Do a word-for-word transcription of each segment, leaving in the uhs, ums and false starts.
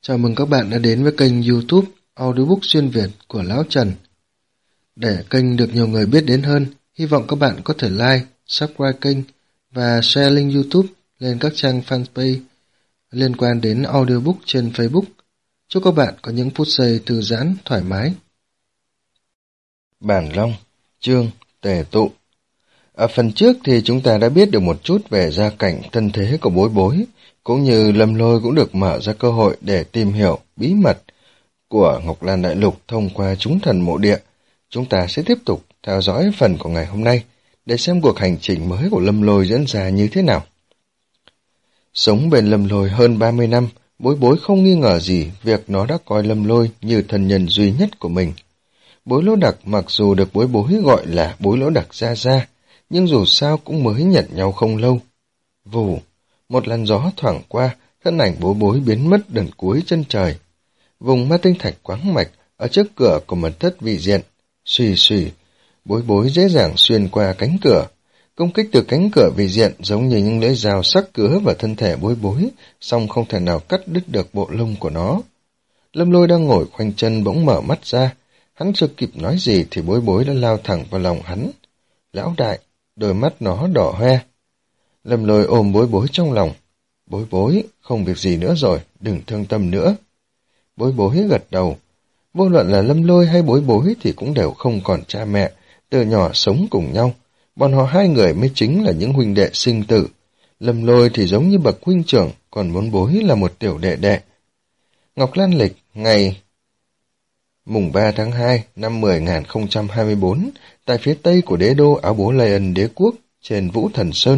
Chào mừng các bạn đã đến với kênh YouTube Audiobook xuyên Việt của Lão Trần. Để kênh được nhiều người biết đến hơn, hy vọng các bạn có thể like, subscribe kênh và share link YouTube lên các trang fanpage liên quan đến audiobook trên Facebook. Chúc các bạn có những phút giây thư giãn, thoải mái. Bản Long, chương Tề Tụ. Ở phần trước thì chúng ta đã biết được một chút về gia cảnh thân thế của Bối Bối, cũng như Lâm Lôi cũng được mở ra cơ hội để tìm hiểu bí mật của Ngọc Lan Đại Lục thông qua chúng thần mộ địa. Chúng ta sẽ tiếp tục theo dõi phần của ngày hôm nay để xem cuộc hành trình mới của Lâm Lôi diễn ra như thế nào. Sống bên Lâm Lôi hơn ba mươi năm, Bối Bối không nghi ngờ gì việc nó đã coi Lâm Lôi như thân nhân duy nhất của mình. Bối Lỗ Đặc mặc dù được Bối Bối gọi là Bối Lỗ Đặc Gia Gia, nhưng dù sao cũng mới nhận nhau không lâu. Vù, một làn gió thoảng qua, thân ảnh Bối Bối biến mất đằng cuối chân trời. Vùng ma tinh thạch quáng mạch ở trước cửa của mật thất vị diện, xùy xùy, Bối Bối dễ dàng xuyên qua cánh cửa. Công kích từ cánh cửa vị diện giống như những lưỡi dao sắc cứa vào thân thể Bối Bối, song không thể nào cắt đứt được bộ lông của nó. Lâm Lôi đang ngồi khoanh chân bỗng mở mắt ra, hắn chưa kịp nói gì thì Bối Bối đã lao thẳng vào lòng hắn. Lão đại, đôi mắt nó đỏ hoe. Lâm Lôi ôm Bối Bối trong lòng. Bối Bối, không việc gì nữa rồi, đừng thương tâm nữa. Bối Bối gật đầu. Vô luận là Lâm Lôi hay Bối Bối thì cũng đều không còn cha mẹ, từ nhỏ sống cùng nhau. Bọn họ hai người mới chính là những huynh đệ sinh tử. Lâm Lôi thì giống như bậc huynh trưởng, còn Bối Bối là một tiểu đệ đệ. Ngọc Lan lịch, ngày mùng ba tháng hai năm mười nghìn không trăm hai mươi bốn, tại phía tây của đế đô Áo Bố Lây Ân Đế Quốc, trên Vũ Thần Sơn.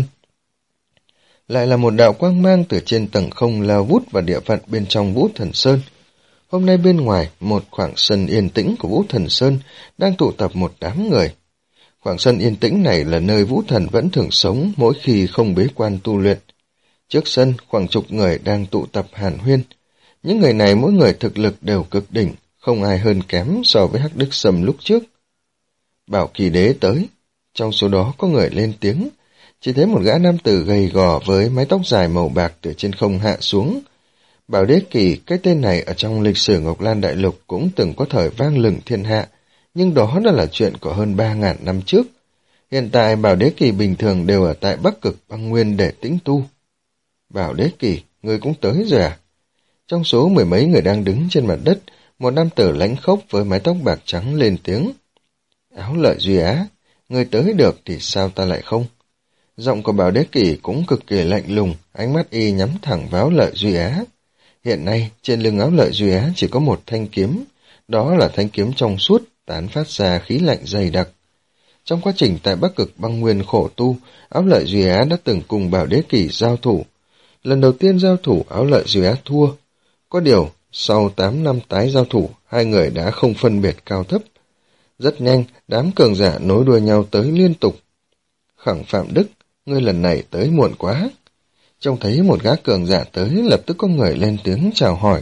Lại là một đạo quang mang từ trên tầng không lao vút vào địa phận bên trong Vũ Thần Sơn. Hôm nay bên ngoài, một khoảng sân yên tĩnh của Vũ Thần Sơn đang tụ tập một đám người. Khoảng sân yên tĩnh này là nơi Vũ Thần vẫn thường sống mỗi khi không bế quan tu luyện. Trước sân, khoảng chục người đang tụ tập hàn huyên. Những người này mỗi người thực lực đều cực đỉnh, không ai hơn kém so với Hắc Đức Sâm lúc trước. Bảo Kỳ Đế tới, trong số đó có người lên tiếng, chỉ thấy một gã nam tử gầy gò với mái tóc dài màu bạc từ trên không hạ xuống. Bảo Đế Kỳ, cái tên này ở trong lịch sử Ngọc Lan Đại Lục cũng từng có thời vang lừng thiên hạ, nhưng đó đã là chuyện của hơn ba ngàn năm trước. Hiện tại Bảo Đế Kỳ bình thường đều ở tại Bắc Cực Băng Nguyên để tĩnh tu. Bảo Đế Kỳ, người cũng tới rồi à? Trong số mười mấy người đang đứng trên mặt đất, một nam tử lãnh khốc với mái tóc bạc trắng lên tiếng. Áo Lợi Duy Á, người tới được thì sao ta lại không? Giọng của Bảo Đế Kỳ cũng cực kỳ lạnh lùng, ánh mắt y nhắm thẳng vào Áo Lợi Duy Á. Hiện nay, trên lưng Áo Lợi Duy Á chỉ có một thanh kiếm, đó là thanh kiếm trong suốt, tán phát ra khí lạnh dày đặc. Trong quá trình tại Bắc Cực Băng Nguyên khổ tu, Áo Lợi Duy Á đã từng cùng Bảo Đế Kỳ giao thủ. Lần đầu tiên giao thủ, Áo Lợi Duy Á thua. Có điều, sau tám năm tái giao thủ, hai người đã không phân biệt cao thấp. Rất nhanh, đám cường giả nối đuôi nhau tới liên tục. Khẳng Phạm Đức, ngươi lần này tới muộn quá. Trông thấy một gã cường giả tới, lập tức có người lên tiếng chào hỏi.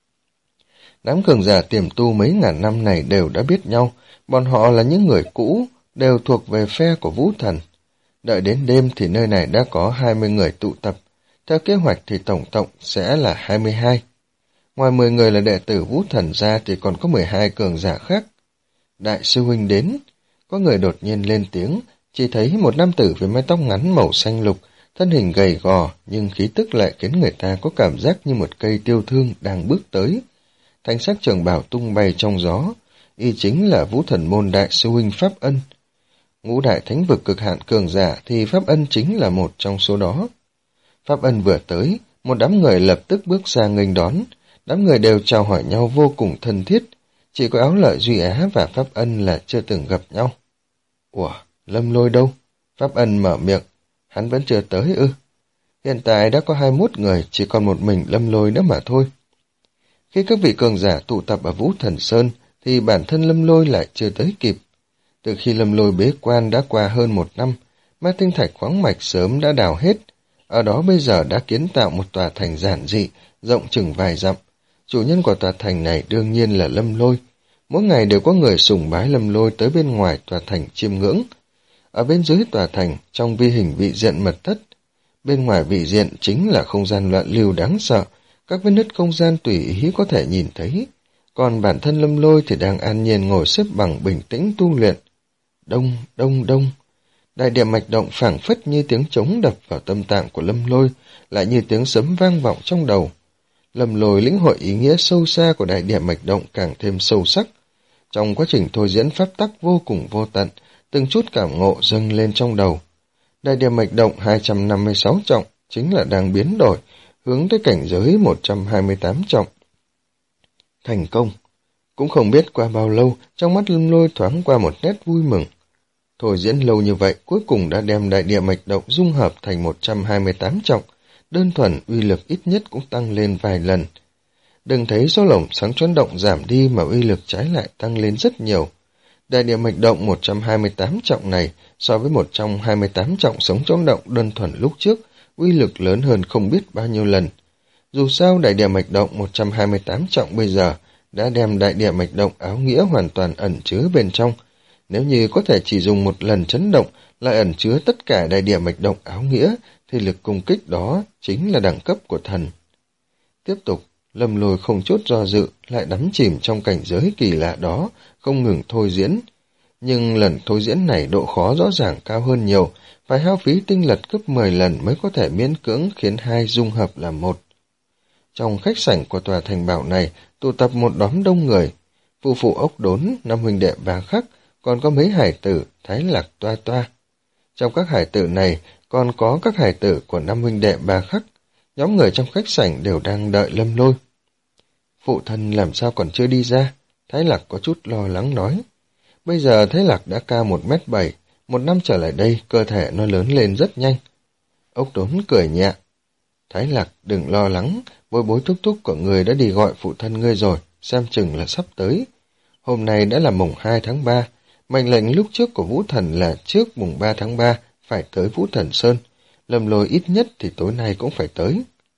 Đám cường giả tiềm tu mấy ngàn năm này đều đã biết nhau, bọn họ là những người cũ, đều thuộc về phe của Vũ Thần. Đợi đến đêm thì nơi này đã có hai mươi người tụ tập, theo kế hoạch thì tổng cộng sẽ là hai mươi hai. Ngoài mười người là đệ tử Vũ Thần ra thì còn có mười hai cường giả khác. Đại sư huynh đến, có người đột nhiên lên tiếng, chỉ thấy một nam tử với mái tóc ngắn màu xanh lục, thân hình gầy gò nhưng khí tức lại khiến người ta có cảm giác như một cây tiêu thương đang bước tới. Thanh sắc trường bào tung bay trong gió, y chính là Vũ Thần môn đại sư huynh Pháp Ân. Ngũ đại thánh vực cực hạn cường giả thì Pháp Ân chính là một trong số đó. Pháp Ân vừa tới, một đám người lập tức bước ra nghênh đón, đám người đều chào hỏi nhau vô cùng thân thiết, chỉ có Áo Lợi Duy Á và Pháp Ân là chưa từng gặp nhau. Ủa, Lâm Lôi đâu? Pháp Ân mở miệng, hắn vẫn chưa tới ư? Hiện tại đã có hai mươi mốt người, chỉ còn một mình Lâm Lôi nữa mà thôi. Khi các vị cường giả tụ tập ở Vũ Thần Sơn, thì bản thân Lâm Lôi lại chưa tới kịp. Từ khi Lâm Lôi bế quan đã qua hơn một năm, ma tinh thạch khoáng mạch sớm đã đào hết. Ở đó bây giờ đã kiến tạo một tòa thành giản dị, rộng chừng vài dặm. Chủ nhân của tòa thành này đương nhiên là Lâm Lôi. Mỗi ngày đều có người sùng bái Lâm Lôi tới bên ngoài tòa thành chiêm ngưỡng. Ở bên dưới tòa thành, trong vi hình vị diện mật thất, bên ngoài vị diện chính là không gian loạn lưu đáng sợ, các vết nứt không gian tùy ý có thể nhìn thấy, còn bản thân Lâm Lôi thì đang an nhiên ngồi xếp bằng bình tĩnh tu luyện. Đông, đông, đông. Đại địa mạch động phảng phất như tiếng trống đập vào tâm tạng của Lâm Lôi, lại như tiếng sấm vang vọng trong đầu. Lâm Lôi lĩnh hội ý nghĩa sâu xa của đại địa mạch động càng thêm sâu sắc. Trong quá trình thôi diễn pháp tắc vô cùng vô tận, từng chút cảm ngộ dâng lên trong đầu. Đại địa mạch động hai trăm năm mươi sáu trọng chính là đang biến đổi, hướng tới cảnh giới một trăm hai mươi tám trọng. Thành công! Cũng không biết qua bao lâu, trong mắt Lâm Lôi thoáng qua một nét vui mừng. Thôi diễn lâu như vậy, cuối cùng đã đem đại địa mạch động dung hợp thành một trăm hai mươi tám trọng, đơn thuần uy lực ít nhất cũng tăng lên vài lần. Đừng thấy số lồng sáng chấn động giảm đi mà uy lực trái lại tăng lên rất nhiều. Đại địa mạch động một trăm hai mươi tám trọng này so với một trăm hai mươi tám trọng sống chấn động đơn thuần lúc trước, uy lực lớn hơn không biết bao nhiêu lần. Dù sao đại địa mạch động một trăm hai mươi tám trọng bây giờ đã đem đại địa mạch động áo nghĩa hoàn toàn ẩn chứa bên trong. Nếu như có thể chỉ dùng một lần chấn động lại ẩn chứa tất cả đại địa mạch động áo nghĩa, thì lực công kích đó chính là đẳng cấp của thần. Tiếp tục, Lâm Lôi không chút do dự, lại đắm chìm trong cảnh giới kỳ lạ đó, không ngừng thôi diễn. Nhưng lần thôi diễn này độ khó rõ ràng cao hơn nhiều, phải hao phí tinh lật gấp mười lần mới có thể miễn cưỡng khiến hai dung hợp làm một. Trong khách sảnh của tòa thành bảo này, tụ tập một đám đông người. Phu phụ Ốc Đốn, năm huynh đệ Bà Khắc, còn có mấy hải tử, Thái Lạc Toa Toa. Trong các hải tử này, còn có các hải tử của năm huynh đệ Bà Khắc. Nhóm người trong khách sảnh đều đang đợi Lâm Lôi. Phụ thân làm sao còn chưa đi ra? Thái Lạc có chút lo lắng nói. Bây giờ Thái Lạc đã cao một mét bảy, một năm trở lại đây, cơ thể nó lớn lên rất nhanh. Ốc Đốn cười nhẹ. Thái Lạc, đừng lo lắng, bối bối thúc thúc của người đã đi gọi phụ thân ngươi rồi, xem chừng là sắp tới. Hôm nay đã là mùng hai tháng ba, mệnh lệnh lúc trước của Vũ Thần là trước mùng ba tháng ba phải tới Vũ Thần Sơn. Lâm Lôi ít nhất thì tối nay cũng phải tới.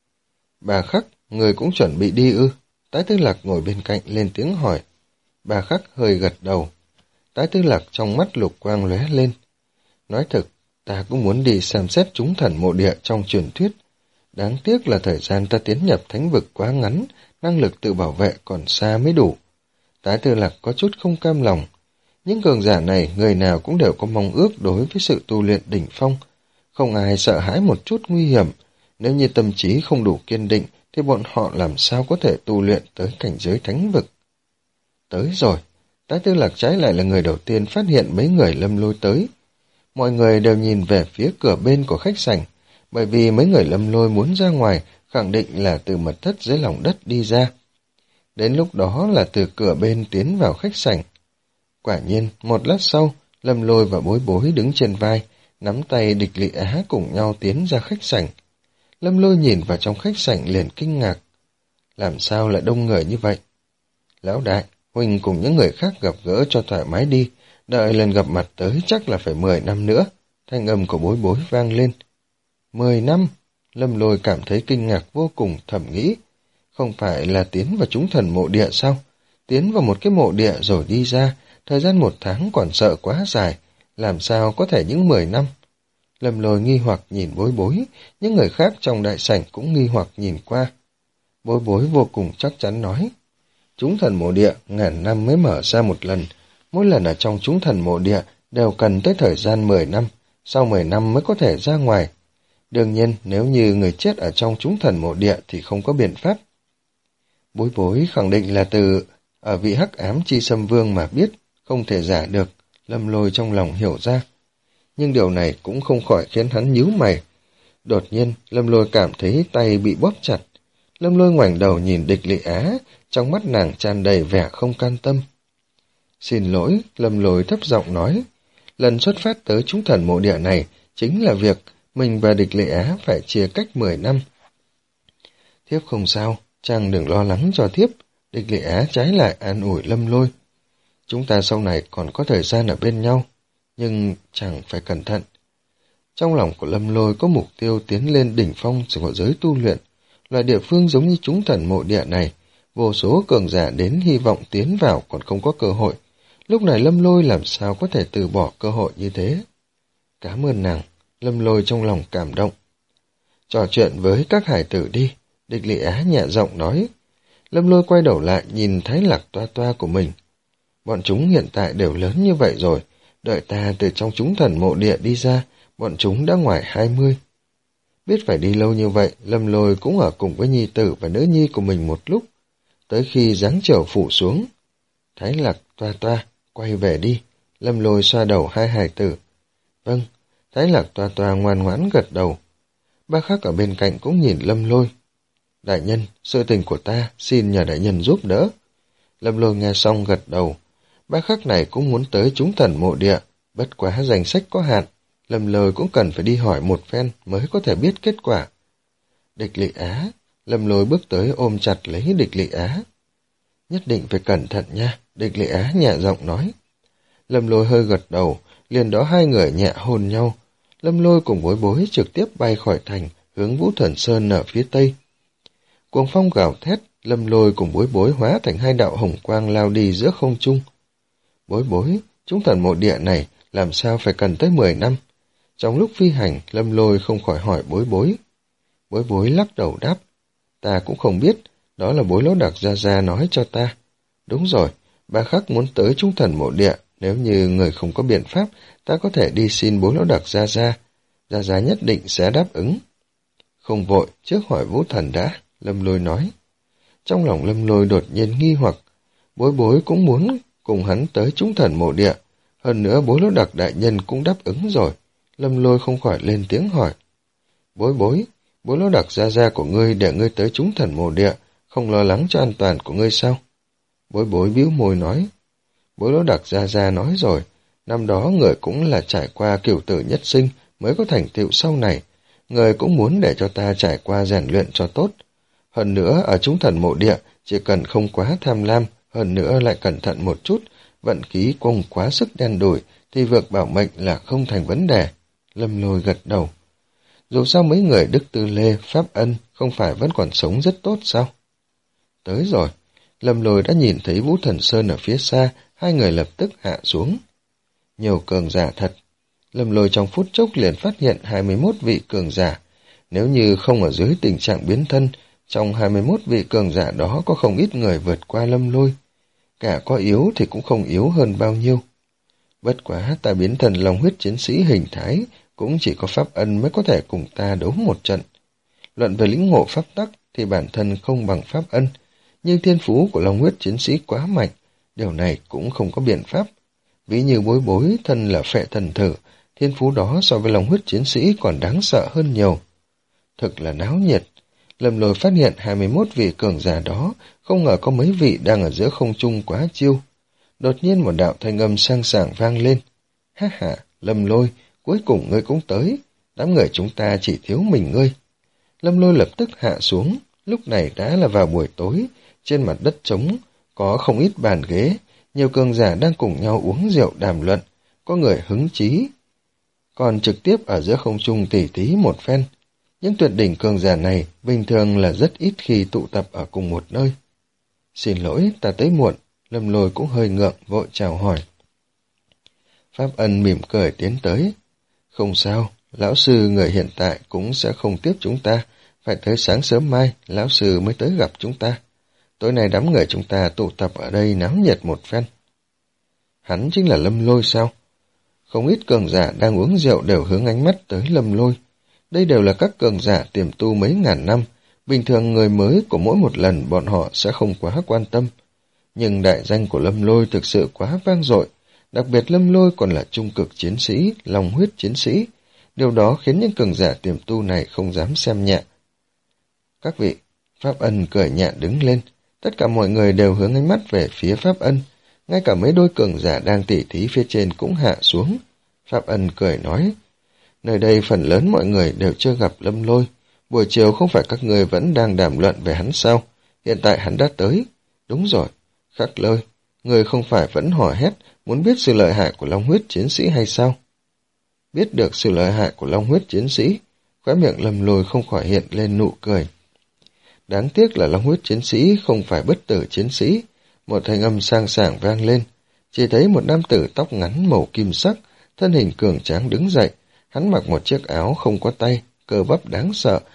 Bà Khắc, người cũng chuẩn bị đi ư? Tái Tư Lạc ngồi bên cạnh lên tiếng hỏi. Bà Khắc hơi gật đầu. Tái Tư Lạc trong mắt lục quang lóe lên. Nói thực, ta cũng muốn đi xem xét chúng thần mộ địa trong truyền thuyết. Đáng tiếc là thời gian ta tiến nhập thánh vực quá ngắn, năng lực tự bảo vệ còn xa mới đủ. Tái Tư Lạc có chút không cam lòng. Những cường giả này, người nào cũng đều có mong ước đối với sự tu luyện đỉnh phong. Không ai sợ hãi một chút nguy hiểm. Nếu như tâm trí không đủ kiên định, thì bọn họ làm sao có thể tu luyện tới cảnh giới thánh vực. Tới rồi. Tái Tư Lạc trái lại là người đầu tiên phát hiện mấy người Lâm Lôi tới. Mọi người đều nhìn về phía cửa bên của khách sảnh, bởi vì mấy người Lâm Lôi muốn ra ngoài, khẳng định là từ mật thất dưới lòng đất đi ra. Đến lúc đó là từ cửa bên tiến vào khách sảnh. Quả nhiên, một lát sau, Lâm Lôi và Bối Bối đứng trên vai, nắm tay Địch Lị Á cùng nhau tiến ra khách sảnh. Lâm Lôi nhìn vào trong khách sảnh liền kinh ngạc. Làm sao lại đông người như vậy? Lão đại, huynh cùng những người khác gặp gỡ cho thoải mái đi, đợi lần gặp mặt tới chắc là phải mười năm nữa. Thanh âm của Bối Bối vang lên. Mười năm? Lâm Lôi cảm thấy kinh ngạc vô cùng, thầm nghĩ. Không phải là tiến vào chúng thần mộ địa sao? Tiến vào một cái mộ địa rồi đi ra, thời gian một tháng còn sợ quá dài, làm sao có thể những mười năm? Lâm Lôi nghi hoặc nhìn Bối Bối, những người khác trong đại sảnh cũng nghi hoặc nhìn qua. Bối Bối vô cùng chắc chắn nói. Chúng thần mộ địa ngàn năm mới mở ra một lần, mỗi lần ở trong chúng thần mộ địa đều cần tới thời gian mười năm, sau mười năm mới có thể ra ngoài. Đương nhiên, nếu như người chết ở trong chúng thần mộ địa thì không có biện pháp. Bối Bối khẳng định là từ ở vị hắc ám chi xâm vương mà biết, không thể giả được, Lâm Lôi trong lòng hiểu ra. Nhưng điều này cũng không khỏi khiến hắn nhíu mày. Đột nhiên, Lâm Lôi cảm thấy tay bị bóp chặt. Lâm Lôi ngoảnh đầu nhìn Địch Lị Á, trong mắt nàng tràn đầy vẻ không can tâm. Xin lỗi, Lâm Lôi thấp giọng nói. Lần xuất phát tới chúng thần mộ địa này chính là việc mình và Địch Lị Á phải chia cách mười năm. Thiếp không sao, chàng đừng lo lắng cho thiếp. Địch Lị Á trái lại an ủi Lâm Lôi. Chúng ta sau này còn có thời gian ở bên nhau, nhưng chẳng phải cẩn thận. Trong lòng của Lâm Lôi có mục tiêu tiến lên đỉnh phong của giới tu luyện. Loại địa phương giống như chúng thần mộ địa này, vô số cường giả đến hy vọng tiến vào còn không có cơ hội. Lúc này Lâm Lôi làm sao có thể từ bỏ cơ hội như thế? Cảm ơn nàng, Lâm Lôi trong lòng cảm động. Trò chuyện với các hải tử đi, Địch Lị Á nhẹ giọng nói. Lâm Lôi quay đầu lại nhìn Thái Lạc Toa Toa của mình. Bọn chúng hiện tại đều lớn như vậy rồi, đợi ta từ trong chúng thần mộ địa đi ra, bọn chúng đã ngoài hai mươi. Biết phải đi lâu như vậy, Lâm Lôi cũng ở cùng với nhi tử và nữ nhi của mình một lúc, tới khi giáng chiều phủ xuống. Thái Lạc Toa Toa, quay về đi. Lâm Lôi xoa đầu hai hài tử. Vâng. Thái Lạc Toa Toa ngoan ngoãn gật đầu. Ba Khắc ở bên cạnh cũng nhìn Lâm Lôi. Đại nhân, sự tình của ta, xin nhờ đại nhân giúp đỡ. Lâm Lôi nghe xong gật đầu. Ba Khắc này cũng muốn tới chúng thần mộ địa, bất quá danh sách có hạn. Lâm Lôi cũng cần phải đi hỏi một phen mới có thể biết kết quả. Địch Lị Á. Lâm Lôi bước tới ôm chặt lấy Địch Lị Á. Nhất định phải cẩn thận nha, Địch Lị Á nhẹ giọng nói. Lâm Lôi hơi gật đầu, liền đó hai người nhẹ hôn nhau. Lâm Lôi cùng Bối Bối trực tiếp bay khỏi thành, hướng Vũ Thần Sơn ở phía tây. Cuồng phong gào thét, Lâm Lôi cùng Bối Bối hóa thành hai đạo hồng quang lao đi giữa không trung. Bối Bối, chúng thần mộ địa này làm sao phải cần tới mười năm? Trong lúc phi hành, Lâm Lôi không khỏi hỏi Bối Bối. Bối Bối lắc đầu đáp. Ta cũng không biết, đó là Bối Lỗ Đặc Gia Gia nói cho ta. Đúng rồi, Ba Khắc muốn tới chúng thần mộ địa, nếu như người không có biện pháp, ta có thể đi xin Bối Lỗ Đặc Gia Gia. Gia Gia nhất định sẽ đáp ứng. Không vội, trước hỏi Vũ Thần đã, Lâm Lôi nói. Trong lòng Lâm Lôi đột nhiên nghi hoặc, Bối Bối cũng muốn cùng hắn tới chúng thần mộ địa, hơn nữa Bối Lỗ Đặc đại nhân cũng đáp ứng rồi. Lâm Lôi không khỏi lên tiếng hỏi. Bối Bối, Bối Lỗ Đặc Gia Gia của ngươi để ngươi tới chúng thần mộ địa, không lo lắng cho an toàn của ngươi sao? Bối Bối bĩu môi nói. Bối Lỗ Đặc Gia Gia nói rồi, năm đó người cũng là trải qua cửu tử nhất sinh mới có thành tựu sau này, người cũng muốn để cho ta trải qua rèn luyện cho tốt. Hơn nữa, ở chúng thần mộ địa, chỉ cần không quá tham lam, hơn nữa lại cẩn thận một chút, vận khí không quá sức đen đủi, thì việc bảo mệnh là không thành vấn đề. Lâm Lôi gật đầu. Dù sao mấy người Đức Tư Lê, Pháp Ân không phải vẫn còn sống rất tốt sao? Tới rồi, Lâm Lôi đã nhìn thấy Vũ Thần Sơn ở phía xa, hai người lập tức hạ xuống. Nhiều cường giả thật. Lâm Lôi trong phút chốc liền phát hiện hai mươi mốt vị cường giả. Nếu như không ở dưới tình trạng biến thân, trong hai mươi mốt vị cường giả đó có không ít người vượt qua Lâm Lôi. Cả có yếu thì cũng không yếu hơn bao nhiêu. Bất quá ta biến thần long huyết chiến sĩ hình thái, cũng chỉ có Pháp Ân mới có thể cùng ta đấu một trận. Luận về lĩnh ngộ pháp tắc thì bản thân không bằng Pháp Ân, nhưng thiên phú của long huyết chiến sĩ quá mạnh, điều này cũng không có biện pháp. Ví như Bối Bối thân là phệ thần thử, thiên phú đó so với long huyết chiến sĩ còn đáng sợ hơn nhiều. Thực là náo nhiệt. Lâm Lôi phát hiện hai mươi mốt vị cường giả đó, không ngờ có mấy vị đang ở giữa không trung quá chiêu. Đột nhiên một đạo thanh âm sang sảng vang lên. Ha ha, Lâm Lôi, cuối cùng ngươi cũng tới, đám người chúng ta chỉ thiếu mình ngươi. Lâm Lôi lập tức hạ xuống, lúc này đã là vào buổi tối, trên mặt đất trống, có không ít bàn ghế, nhiều cường giả đang cùng nhau uống rượu đàm luận, có người hứng chí, còn trực tiếp ở giữa không trung tỉ thí một phen. Những tuyệt đỉnh cường giả này bình thường là rất ít khi tụ tập ở cùng một nơi. Xin lỗi, ta tới muộn, Lâm Lôi cũng hơi ngượng, vội chào hỏi. Pháp Ân mỉm cười tiến tới. Không sao, lão sư người hiện tại cũng sẽ không tiếp chúng ta, phải tới sáng sớm mai, lão sư mới tới gặp chúng ta. Tối nay đám người chúng ta tụ tập ở đây náo nhiệt một phen. Hắn chính là Lâm Lôi sao? Không ít cường giả đang uống rượu đều hướng ánh mắt tới Lâm Lôi. Đây đều là các cường giả tiềm tu mấy ngàn năm, bình thường người mới của mỗi một lần bọn họ sẽ không quá quan tâm. Nhưng đại danh của Lâm Lôi thực sự quá vang dội, đặc biệt Lâm Lôi còn là trung cực chiến sĩ, long huyết chiến sĩ. Điều đó khiến những cường giả tiềm tu này không dám xem nhẹ. Các vị, Pháp Ân cười nhẹ đứng lên, tất cả mọi người đều hướng ánh mắt về phía Pháp Ân, ngay cả mấy đôi cường giả đang tỉ thí phía trên cũng hạ xuống. Pháp Ân cười nói, nơi đây phần lớn mọi người đều chưa gặp Lâm Lôi, buổi chiều không phải các người vẫn đang đàm luận về hắn sao, hiện tại hắn đã tới. Đúng rồi, Khắc Lôi, người không phải vẫn hò hét muốn biết sự lợi hại của long huyết chiến sĩ hay sao? Biết được sự lợi hại của long huyết chiến sĩ, khóe miệng Lâm Lôi không khỏi hiện lên nụ cười. Đáng tiếc là long huyết chiến sĩ không phải bất tử chiến sĩ. Một thanh âm sang sảng vang lên, chỉ thấy một nam tử tóc ngắn màu kim sắc, thân hình cường tráng đứng dậy, hắn mặc một chiếc áo không có tay, cơ bắp đáng sợ,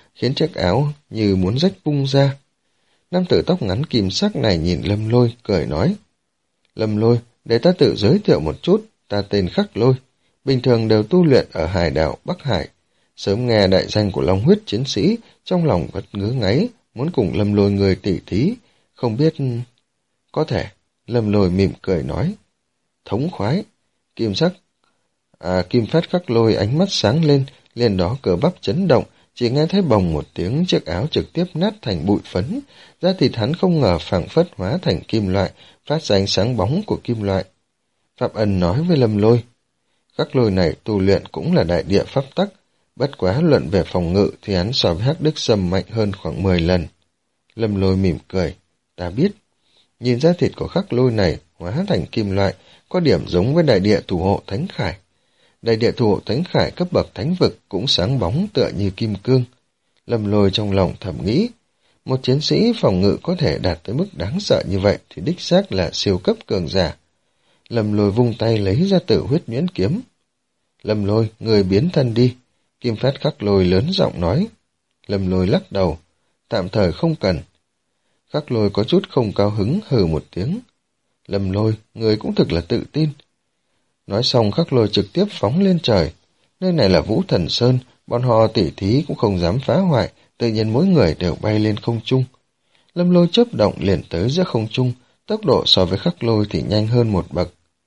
khiến chiếc áo như muốn rách bung ra. Nam tử tóc ngắn kim sắc này nhìn Lâm Lôi, cười nói. Lâm Lôi, để ta tự giới thiệu một chút, ta tên Khắc Lôi, bình thường đều tu luyện ở hải đảo Bắc Hải. Sớm nghe đại danh của Long huyết chiến sĩ, trong lòng vẫn ngứa ngáy, muốn cùng Lâm Lôi người tỉ thí, không biết... Có thể, Lâm Lôi mỉm cười nói. Thống khoái, kim sắc. À, kim phát Khắc Lôi ánh mắt sáng lên, liền đó cờ bắp chấn động, chỉ nghe thấy bồng một tiếng, chiếc áo trực tiếp nát thành bụi phấn, da thịt hắn không ngờ phảng phất hóa thành kim loại, phát ra ánh sáng bóng của kim loại. Pháp Ân nói với Lâm Lôi, Khắc Lôi này tu luyện cũng là đại địa pháp tắc, bất quá luận về phòng ngự thì hắn so với Hắc Đức Sâm mạnh hơn khoảng mười lần. Lâm Lôi mỉm cười, ta biết. Nhìn da thịt của Khắc Lôi này hóa thành kim loại, có điểm giống với đại địa thủ hộ Thánh Khải. Đại địa thủ hộ Thánh Khải cấp bậc thánh vực cũng sáng bóng tựa như kim cương. Lâm Lôi trong lòng thầm nghĩ, một chiến sĩ phòng ngự có thể đạt tới mức đáng sợ như vậy thì đích xác là siêu cấp cường giả. Lâm Lôi vung tay lấy ra Tử Huyết Nhuyễn kiếm. Lâm Lôi, người biến thân đi. Kim phát Khắc Lôi lớn giọng nói. Lâm Lôi lắc đầu, tạm thời không cần. Khắc Lôi có chút không cao hứng, hừ một tiếng. Lâm Lôi, người cũng thực là tự tin. Nói xong Khắc Lôi trực tiếp phóng lên trời. Nơi này là Vũ Thần Sơn, bọn họ tỉ thí cũng không dám phá hoại, tự nhiên mỗi người đều bay lên không trung. Lâm Lôi chớp động liền tới giữa không trung, tốc độ so với Khắc Lôi thì nhanh hơn một bậc.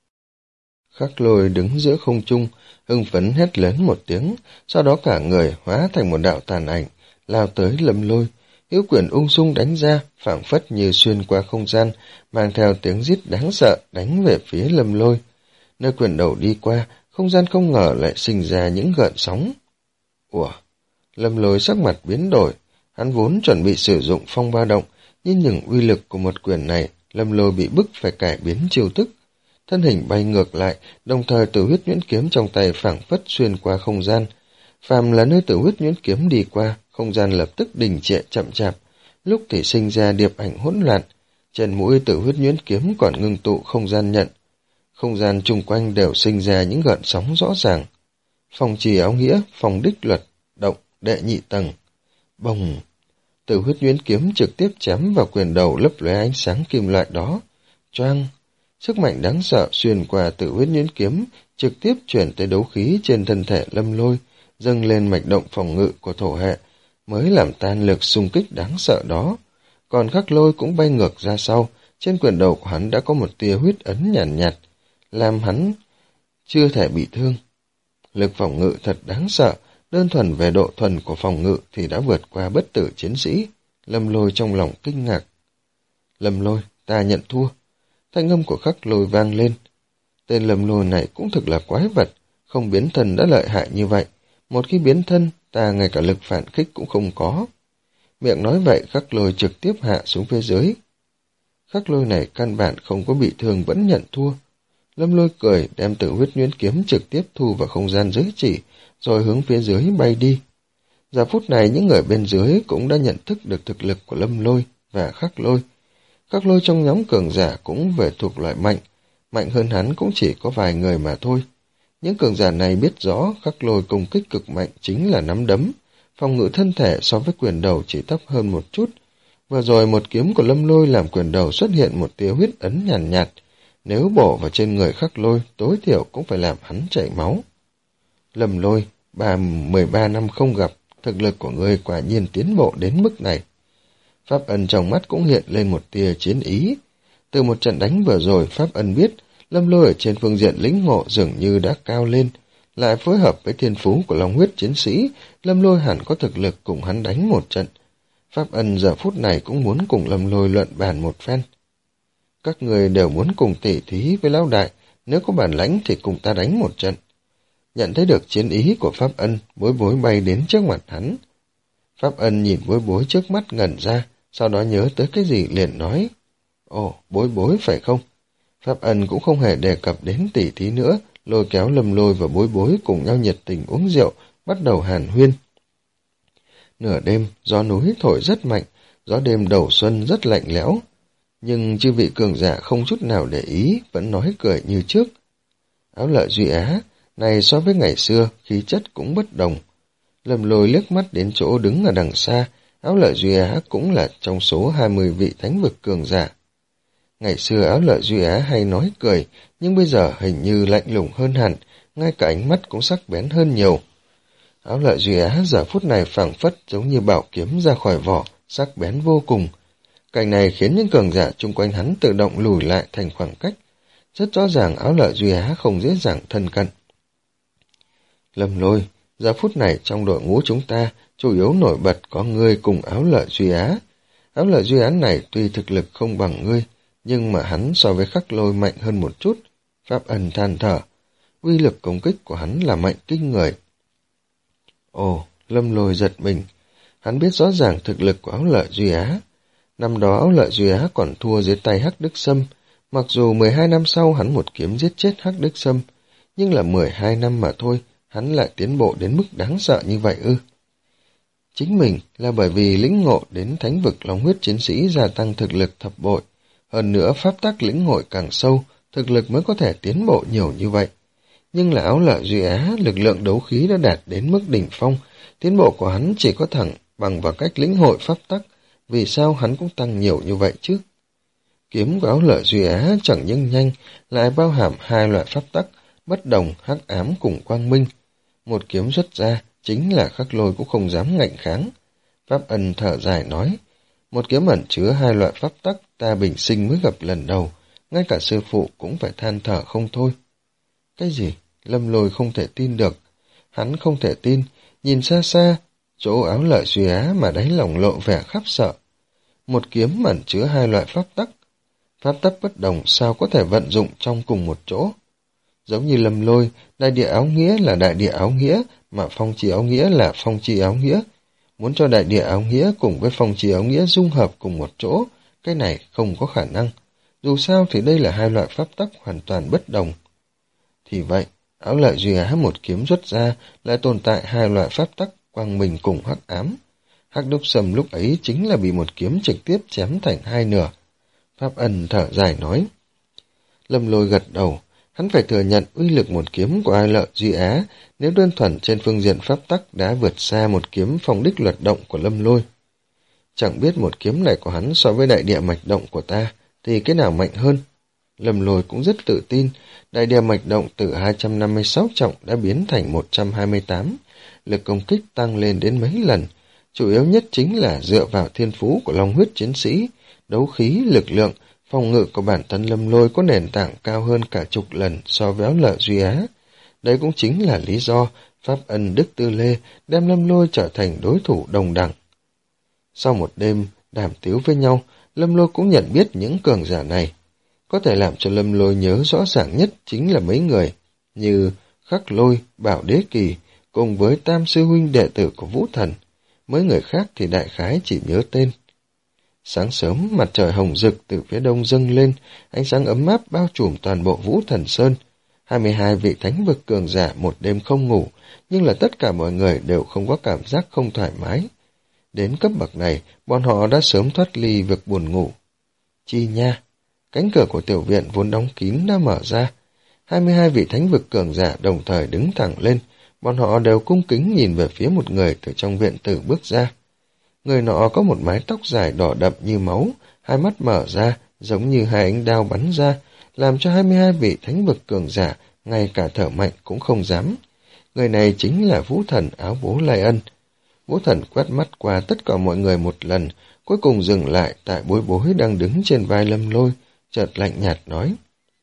Khắc Lôi đứng giữa không trung, hưng phấn hét lớn một tiếng, sau đó cả người hóa thành một đạo tàn ảnh, lao tới Lâm Lôi, hữu quyền ung dung đánh ra, phảng phất như xuyên qua không gian, mang theo tiếng rít đáng sợ đánh về phía Lâm Lôi. Nơi quyền đầu đi qua, không gian không ngờ lại sinh ra những gợn sóng. Ủa? Lâm Lôi sắc mặt biến đổi, hắn vốn chuẩn bị sử dụng phong ba động, nhưng những uy lực của một quyền này, Lâm Lôi bị bức phải cải biến chiêu thức. Thân hình bay ngược lại, đồng thời Tử Huyết Nhuyễn kiếm trong tay phảng phất xuyên qua không gian. Phàm là nơi Tử Huyết Nhuyễn kiếm đi qua, không gian lập tức đình trệ chậm chạp, lúc thì sinh ra điệp ảnh hỗn loạn. Trên mũi Tử Huyết Nhuyễn kiếm còn ngưng tụ không gian nhận. Không gian chung quanh đều sinh ra những gợn sóng rõ ràng. Phòng trì áo nghĩa, phòng đích luật, động, đệ nhị tầng. Bồng! Tử Huyết Nhuyễn kiếm trực tiếp chém vào quyền đầu lấp lóe ánh sáng kim loại đó. Choang! Sức mạnh đáng sợ xuyên qua Tử Huyết Nhuyễn kiếm, trực tiếp chuyển tới đấu khí trên thân thể Lâm Lôi, dâng lên mạch động phòng ngự của thổ hệ, mới làm tan lực xung kích đáng sợ đó. Còn Khắc Lôi cũng bay ngược ra sau, trên quyền đầu của hắn đã có một tia huyết ấn nhàn nhạt, nhạt, làm hắn chưa thể bị thương. Lực phòng ngự thật đáng sợ, đơn thuần về độ thuần của phòng ngự thì đã vượt qua bất tử chiến sĩ. Lâm Lôi trong lòng kinh ngạc. Lâm Lôi, ta nhận thua. Thanh âm của Khắc Lôi vang lên. Tên Lâm Lôi này cũng thực là quái vật, không biến thân đã lợi hại như vậy. Một khi biến thân, ta ngay cả lực phản kích cũng không có. Miệng nói vậy, Khắc Lôi trực tiếp hạ xuống phía dưới. Khắc Lôi này căn bản không có bị thương vẫn nhận thua. Lâm Lôi cười, đem Tử Huyết Nhuyễn kiếm trực tiếp thu vào không gian giới chỉ, rồi hướng phía dưới bay đi. Giờ phút này những người bên dưới cũng đã nhận thức được thực lực của Lâm Lôi và Khắc Lôi. Khắc Lôi trong nhóm cường giả cũng về thuộc loại mạnh, mạnh hơn hắn cũng chỉ có vài người mà thôi. Những cường giả này biết rõ Khắc Lôi công kích cực mạnh chính là nắm đấm, phòng ngự thân thể so với quyền đầu chỉ thấp hơn một chút. Vừa rồi một kiếm của Lâm Lôi làm quyền đầu xuất hiện một tia huyết ấn nhàn nhạt, nhạt, nếu bổ vào trên người Khắc Lôi tối thiểu cũng phải làm hắn chảy máu. Lâm Lôi, bà mười ba năm không gặp, thực lực của ngươi quả nhiên tiến bộ đến mức này. Pháp Ân trong mắt cũng hiện lên một tia chiến ý. Từ một trận đánh vừa rồi, Pháp Ân biết Lâm Lôi ở trên phương diện lĩnh ngộ dường như đã cao lên, lại phối hợp với thiên phú của Long huyết chiến sĩ, Lâm Lôi hẳn có thực lực cùng hắn đánh một trận. Pháp Ân giờ phút này cũng muốn cùng Lâm Lôi luận bàn một phen. Các người đều muốn cùng tỉ thí với lão đại, nếu có bản lãnh thì cùng ta đánh một trận. Nhận thấy được chiến ý của Pháp Ân, Bối Bối bay đến trước mặt hắn. Pháp Ân nhìn Bối Bối trước mắt ngẩn ra, sau đó nhớ tới cái gì liền nói. Ồ, Bối Bối phải không? Pháp Ân cũng không hề đề cập đến tỉ thí nữa, lôi kéo Lâm Lôi và Bối Bối cùng nhau nhiệt tình uống rượu, bắt đầu hàn huyên. Nửa đêm, gió núi thổi rất mạnh, gió đêm đầu xuân rất lạnh lẽo. Nhưng chư vị cường giả không chút nào để ý, vẫn nói cười như trước. Áo Lợi Duy Á, này so với ngày xưa, khí chất cũng bất đồng. Lâm Lôi liếc mắt đến chỗ đứng ở đằng xa, Áo Lợi Duy Á cũng là trong số hai mươi vị thánh vực cường giả. Ngày xưa Áo Lợi Duy Á hay nói cười, nhưng bây giờ hình như lạnh lùng hơn hẳn, ngay cả ánh mắt cũng sắc bén hơn nhiều. Áo Lợi Duy Á giờ phút này phảng phất giống như bảo kiếm ra khỏi vỏ, sắc bén vô cùng. Cảnh này khiến những cường giả chung quanh hắn tự động lùi lại thành khoảng cách. Rất rõ ràng Áo Lợi Duy Á không dễ dàng thân cận. Lâm Lôi, giờ phút này trong đội ngũ chúng ta, chủ yếu nổi bật có ngươi cùng Áo Lợi Duy Á. Áo Lợi Duy Á này tuy thực lực không bằng ngươi, nhưng mà hắn so với Khắc Lôi mạnh hơn một chút. Pháp Ân than thở, uy lực công kích của hắn là mạnh kinh người. Ồ, Lâm Lôi giật mình, hắn biết rõ ràng thực lực của Áo Lợi Duy Á. Năm đó Áo Lợi Duy Á còn thua dưới tay Hắc Đức Sâm, mặc dù mười hai năm sau hắn một kiếm giết chết Hắc Đức Sâm, nhưng là mười hai năm mà thôi, hắn lại tiến bộ đến mức đáng sợ như vậy ư? Chính mình là bởi vì lĩnh ngộ đến thánh vực Long Huyết Chiến Sĩ gia tăng thực lực thập bội, hơn nữa pháp tắc lĩnh hội càng sâu, thực lực mới có thể tiến bộ nhiều như vậy. Nhưng là Áo Lợi Duy Á, lực lượng đấu khí đã đạt đến mức đỉnh phong, tiến bộ của hắn chỉ có thẳng bằng vào cách lĩnh hội pháp tắc, vì sao hắn cũng tăng nhiều như vậy chứ? Kiếm của Áo Lợi Duy Á chẳng những nhanh, lại bao hàm hai loại pháp tắc, bất đồng, hắc ám cùng quang minh. Một kiếm xuất ra, chính là Khắc Lôi cũng không dám ngạnh kháng. Pháp Ân thở dài nói, một kiếm ẩn chứa hai loại pháp tắc ta bình sinh mới gặp lần đầu, ngay cả sư phụ cũng phải than thở không thôi. Cái gì? Lâm Lôi không thể tin được. Hắn không thể tin, nhìn xa xa, chỗ Áo Lợi Duy Á mà đáy lòng lộ vẻ khắp sợ. Một kiếm ẩn chứa hai loại pháp tắc. Pháp tắc bất đồng sao có thể vận dụng trong cùng một chỗ? Giống như Lâm Lôi, đại địa áo nghĩa là đại địa áo nghĩa, mà phong chi áo nghĩa là phong chi áo nghĩa. Muốn cho đại địa áo nghĩa cùng với phong chi áo nghĩa dung hợp cùng một chỗ, cái này không có khả năng. Dù sao thì đây là hai loại pháp tắc hoàn toàn bất đồng. Thì vậy, Áo Lợi Duy Á một kiếm xuất ra lại tồn tại hai loại pháp tắc quang minh cùng hắc ám. Hắc Đúc Sâm lúc ấy chính là bị một kiếm trực tiếp chém thành hai nửa. Pháp Ân thở dài nói. Lâm Lôi gật đầu, hắn phải thừa nhận uy lực một kiếm của Áo Lợi Duy Á nếu đơn thuần trên phương diện pháp tắc đã vượt xa một kiếm phong đích luật động của Lâm Lôi. Chẳng biết một kiếm này của hắn so với đại địa mạch động của ta thì cái nào mạnh hơn. Lâm Lôi cũng rất tự tin, đại địa mạch động từ hai trăm năm mươi sáu trọng đã biến thành một trăm hai mươi tám, lực công kích tăng lên đến mấy lần, chủ yếu nhất chính là dựa vào thiên phú của Long Huyết Chiến Sĩ, đấu khí, lực lượng, phòng ngự của bản thân Lâm Lôi có nền tảng cao hơn cả chục lần so với Áo Lợi Duy Á. Đây cũng chính là lý do Pháp Ân Đức Tư Lê đem Lâm Lôi trở thành đối thủ đồng đẳng. Sau một đêm đàm tiếu với nhau, Lâm Lôi cũng nhận biết những cường giả này. Có thể làm cho Lâm Lôi nhớ rõ ràng nhất chính là mấy người, như Khắc Lôi, Bảo Đế Kỳ, cùng với Tam Sư Huynh đệ tử của Vũ Thần. Mấy người khác thì đại khái chỉ nhớ tên. Sáng sớm, mặt trời hồng rực từ phía đông dâng lên, ánh sáng ấm áp bao trùm toàn bộ Vũ Thần Sơn. hai mươi hai vị thánh vực cường giả một đêm không ngủ, nhưng là tất cả mọi người đều không có cảm giác không thoải mái. Đến cấp bậc này, bọn họ đã sớm thoát ly vực buồn ngủ. Chi nha! Cánh cửa của tiểu viện vốn đóng kín đã mở ra. hai mươi hai vị thánh vực cường giả đồng thời đứng thẳng lên, bọn họ đều cung kính nhìn về phía một người từ trong viện tử bước ra. Người nọ có một mái tóc dài đỏ đậm như máu, hai mắt mở ra, giống như hai ánh đao bắn ra, làm cho hai mươi hai vị thánh vực cường giả, ngay cả thở mạnh cũng không dám. Người này chính là Vũ Thần áo bố Lai Ân. Vũ Thần quét mắt qua tất cả mọi người một lần, cuối cùng dừng lại tại Bối Bối đang đứng trên vai Lâm Lôi, chợt lạnh nhạt nói.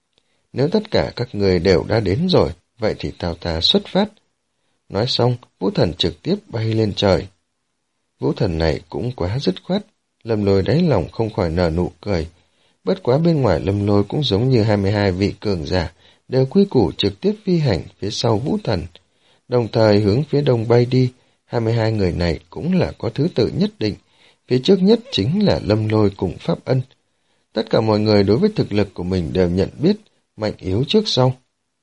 Nếu tất cả các người đều đã đến rồi, vậy thì tao ta xuất phát. Nói xong, Vũ Thần trực tiếp bay lên trời. Vũ Thần này cũng quá dứt khoát, Lâm Lôi đáy lòng không khỏi nở nụ cười. Bất quá bên ngoài Lâm Lôi cũng giống như hai mươi hai vị cường giả, đều quy củ trực tiếp phi hành phía sau Vũ Thần. Đồng thời hướng phía đông bay đi, hai mươi hai người này cũng là có thứ tự nhất định, phía trước nhất chính là Lâm Lôi cùng Pháp Ân. Tất cả mọi người đối với thực lực của mình đều nhận biết, mạnh yếu trước sau.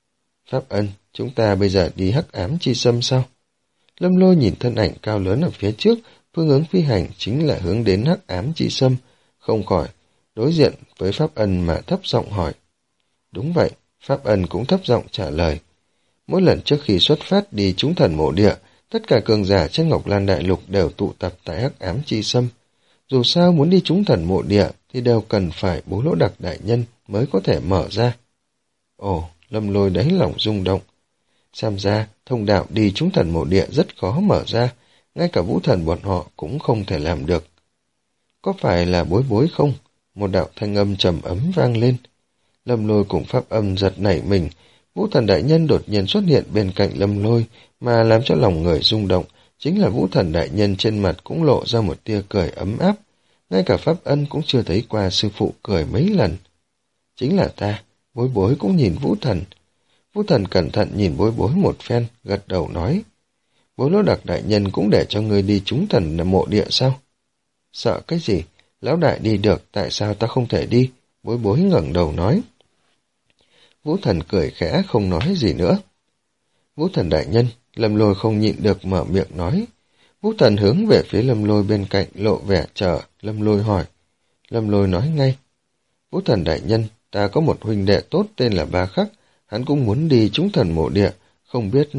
Pháp Ân, chúng ta bây giờ đi Hắc Ám Chi Sâm sao? Lâm Lôi nhìn thân ảnh cao lớn ở phía trước, phương hướng phi hành chính là hướng đến Hắc Ám Chi Sâm, không khỏi đối diện với Pháp Ân mà thấp giọng hỏi. Đúng vậy, Pháp Ân cũng thấp giọng trả lời. Mỗi lần trước khi xuất phát đi trúng thần mộ địa, Tất cả cường giả trên Ngọc Lan Đại Lục đều tụ tập tại Hắc Ám Chi Sâm. Dù sao muốn đi trúng thần mộ địa thì đều cần phải Bố Lỗ Đặc đại nhân mới có thể mở ra. Ồ, Lâm Lôi đáy lòng rung động. Xem ra, thông đạo đi trúng thần mộ địa rất khó mở ra, ngay cả vũ thần bọn họ cũng không thể làm được. Có phải là Bối Bối không? Một đạo thanh âm trầm ấm vang lên. Lâm Lôi cùng pháp âm giật nảy mình, vũ thần đại nhân đột nhiên xuất hiện bên cạnh Lâm Lôi, mà làm cho lòng người rung động, chính là vũ thần đại nhân trên mặt cũng lộ ra một tia cười ấm áp, ngay cả pháp ân cũng chưa thấy qua sư phụ cười mấy lần. Chính là ta, Bối Bối cũng nhìn vũ thần. Vũ thần cẩn thận nhìn Bối Bối một phen, gật đầu nói, Bố Lỗ Đặc đại nhân cũng để cho ngươi đi trúng thần mộ địa sao? Sợ cái gì? Lão đại đi được, tại sao ta không thể đi? Bối Bối ngẩng đầu nói. Vũ thần cười khẽ không nói gì nữa. Vũ thần đại nhân, Lâm Lôi không nhịn được mở miệng nói. Vũ thần hướng về phía Lâm Lôi bên cạnh lộ vẻ chờ, Lâm Lôi hỏi. Lâm Lôi nói ngay. Vũ thần đại nhân, ta có một huynh đệ tốt tên là Ba Khắc, hắn cũng muốn đi trúng thần mộ địa, không biết...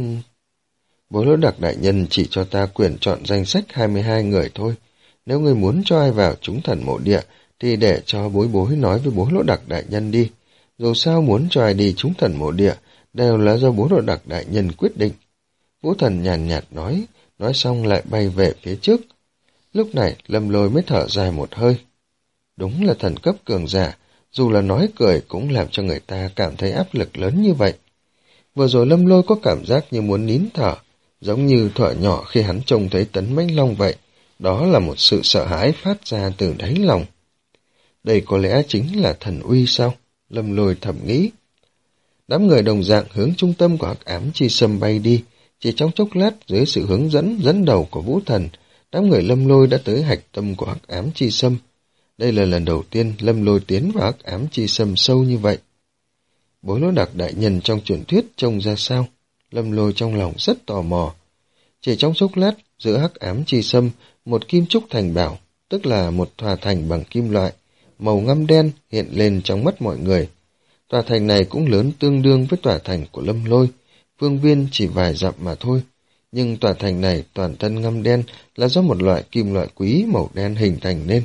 Bố Lỗ Đặc đại nhân chỉ cho ta quyền chọn danh sách hai mươi hai người thôi. Nếu ngươi muốn cho ai vào trúng thần mộ địa, thì để cho Bối Bối nói với Bố Lỗ Đặc đại nhân đi. Dù sao muốn cho ai đi trúng thần mộ địa, đều là do Bố Lỗ Đặc đại nhân quyết định. Vũ thần nhàn nhạt nói, nói xong lại bay về phía trước. Lúc này Lâm Lôi mới thở dài một hơi. Đúng là thần cấp cường giả, dù là nói cười cũng làm cho người ta cảm thấy áp lực lớn như vậy. Vừa rồi Lâm Lôi có cảm giác như muốn nín thở, giống như thuở nhỏ khi hắn trông thấy Tấn Mãnh Long vậy. Đó là một sự sợ hãi phát ra từ đáy lòng. Đây có lẽ chính là thần uy sao? Lâm Lôi thầm nghĩ. Đám người đồng dạng hướng trung tâm của Hắc Ám Chi Sâm bay đi. Chỉ trong chốc lát dưới sự hướng dẫn dẫn đầu của Vũ Thần, đám người Lâm Lôi đã tới hạch tâm của Hắc Ám Chi Sâm. Đây là lần đầu tiên Lâm Lôi tiến vào Hắc Ám Chi Sâm sâu như vậy. Bối Lỗ Đặc đại nhân trong truyền thuyết trông ra sao? Lâm Lôi trong lòng rất tò mò. Chỉ trong chốc lát, giữa Hắc Ám Chi Sâm, một kim trúc thành bảo, tức là một tòa thành bằng kim loại, màu ngăm đen hiện lên trong mắt mọi người. Tòa thành này cũng lớn tương đương với tòa thành của Lâm Lôi, phương viên chỉ vài dặm mà thôi. Nhưng tòa thành này toàn thân ngăm đen là do một loại kim loại quý màu đen hình thành nên.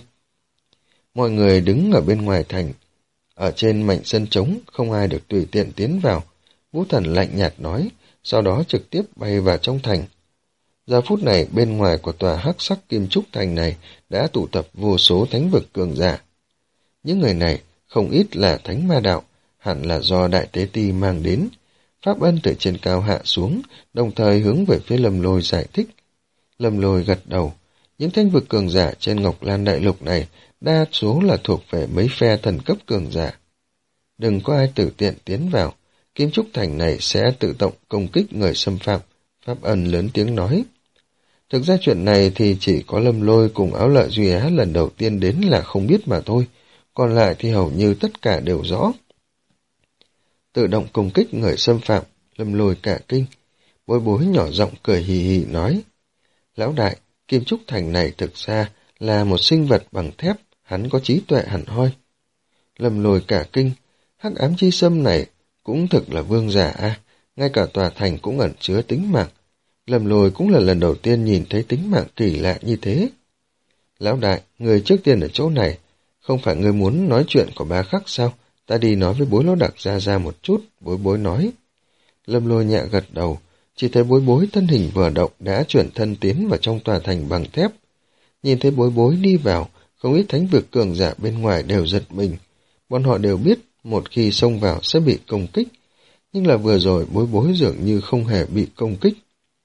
Mọi người đứng ở bên ngoài thành, ở trên mảnh sân trống, không ai được tùy tiện tiến vào. Vũ Thần lạnh nhạt nói, sau đó trực tiếp bay vào trong thành. Giờ phút này bên ngoài của tòa hắc sắc kim trúc thành này đã tụ tập vô số thánh vực cường giả. Những người này không ít là thánh ma đạo, hẳn là do Đại Tế Ti mang đến. Pháp Ân từ trên cao hạ xuống, đồng thời hướng về phía Lâm Lôi giải thích. Lâm Lôi gật đầu, những thánh vực cường giả trên Ngọc Lan Đại Lục này đa số là thuộc về mấy phe thần cấp cường giả. Đừng có ai tự tiện tiến vào, kim trúc thành này sẽ tự động công kích người xâm phạm, Pháp Ân lớn tiếng nói. Thực ra chuyện này thì chỉ có Lâm Lôi cùng Áo Lợi Duy Á lần đầu tiên đến là không biết mà thôi, còn lại thì hầu như tất cả đều rõ. Tự động công kích người xâm phạm, Lâm Lôi cả kinh, Bối Bối nhỏ giọng cười hì hì nói. Lão đại, kim trúc thành này thực ra là một sinh vật bằng thép, hắn có trí tuệ hẳn hoi. Lâm Lôi cả kinh, Hắc Ám Chi Sâm này cũng thực là vương giả a, à, ngay cả tòa thành cũng ẩn chứa tính mạng. Lâm Lôi cũng là lần đầu tiên nhìn thấy tính mạng kỳ lạ như thế. Lão đại, người trước tiên ở chỗ này, không phải người muốn nói chuyện của Ba Khắc sao? Ta đi nói với Bối Lỗ Đặc ra ra một chút, Bối Bối nói. Lâm Lôi nhẹ gật đầu, chỉ thấy Bối Bối thân hình vừa động đã chuyển thân tiến vào trong tòa thành bằng thép. Nhìn thấy Bối Bối đi vào, không ít thánh vực cường giả bên ngoài đều giật mình. Bọn họ đều biết một khi xông vào sẽ bị công kích, nhưng là vừa rồi Bối Bối dường như không hề bị công kích.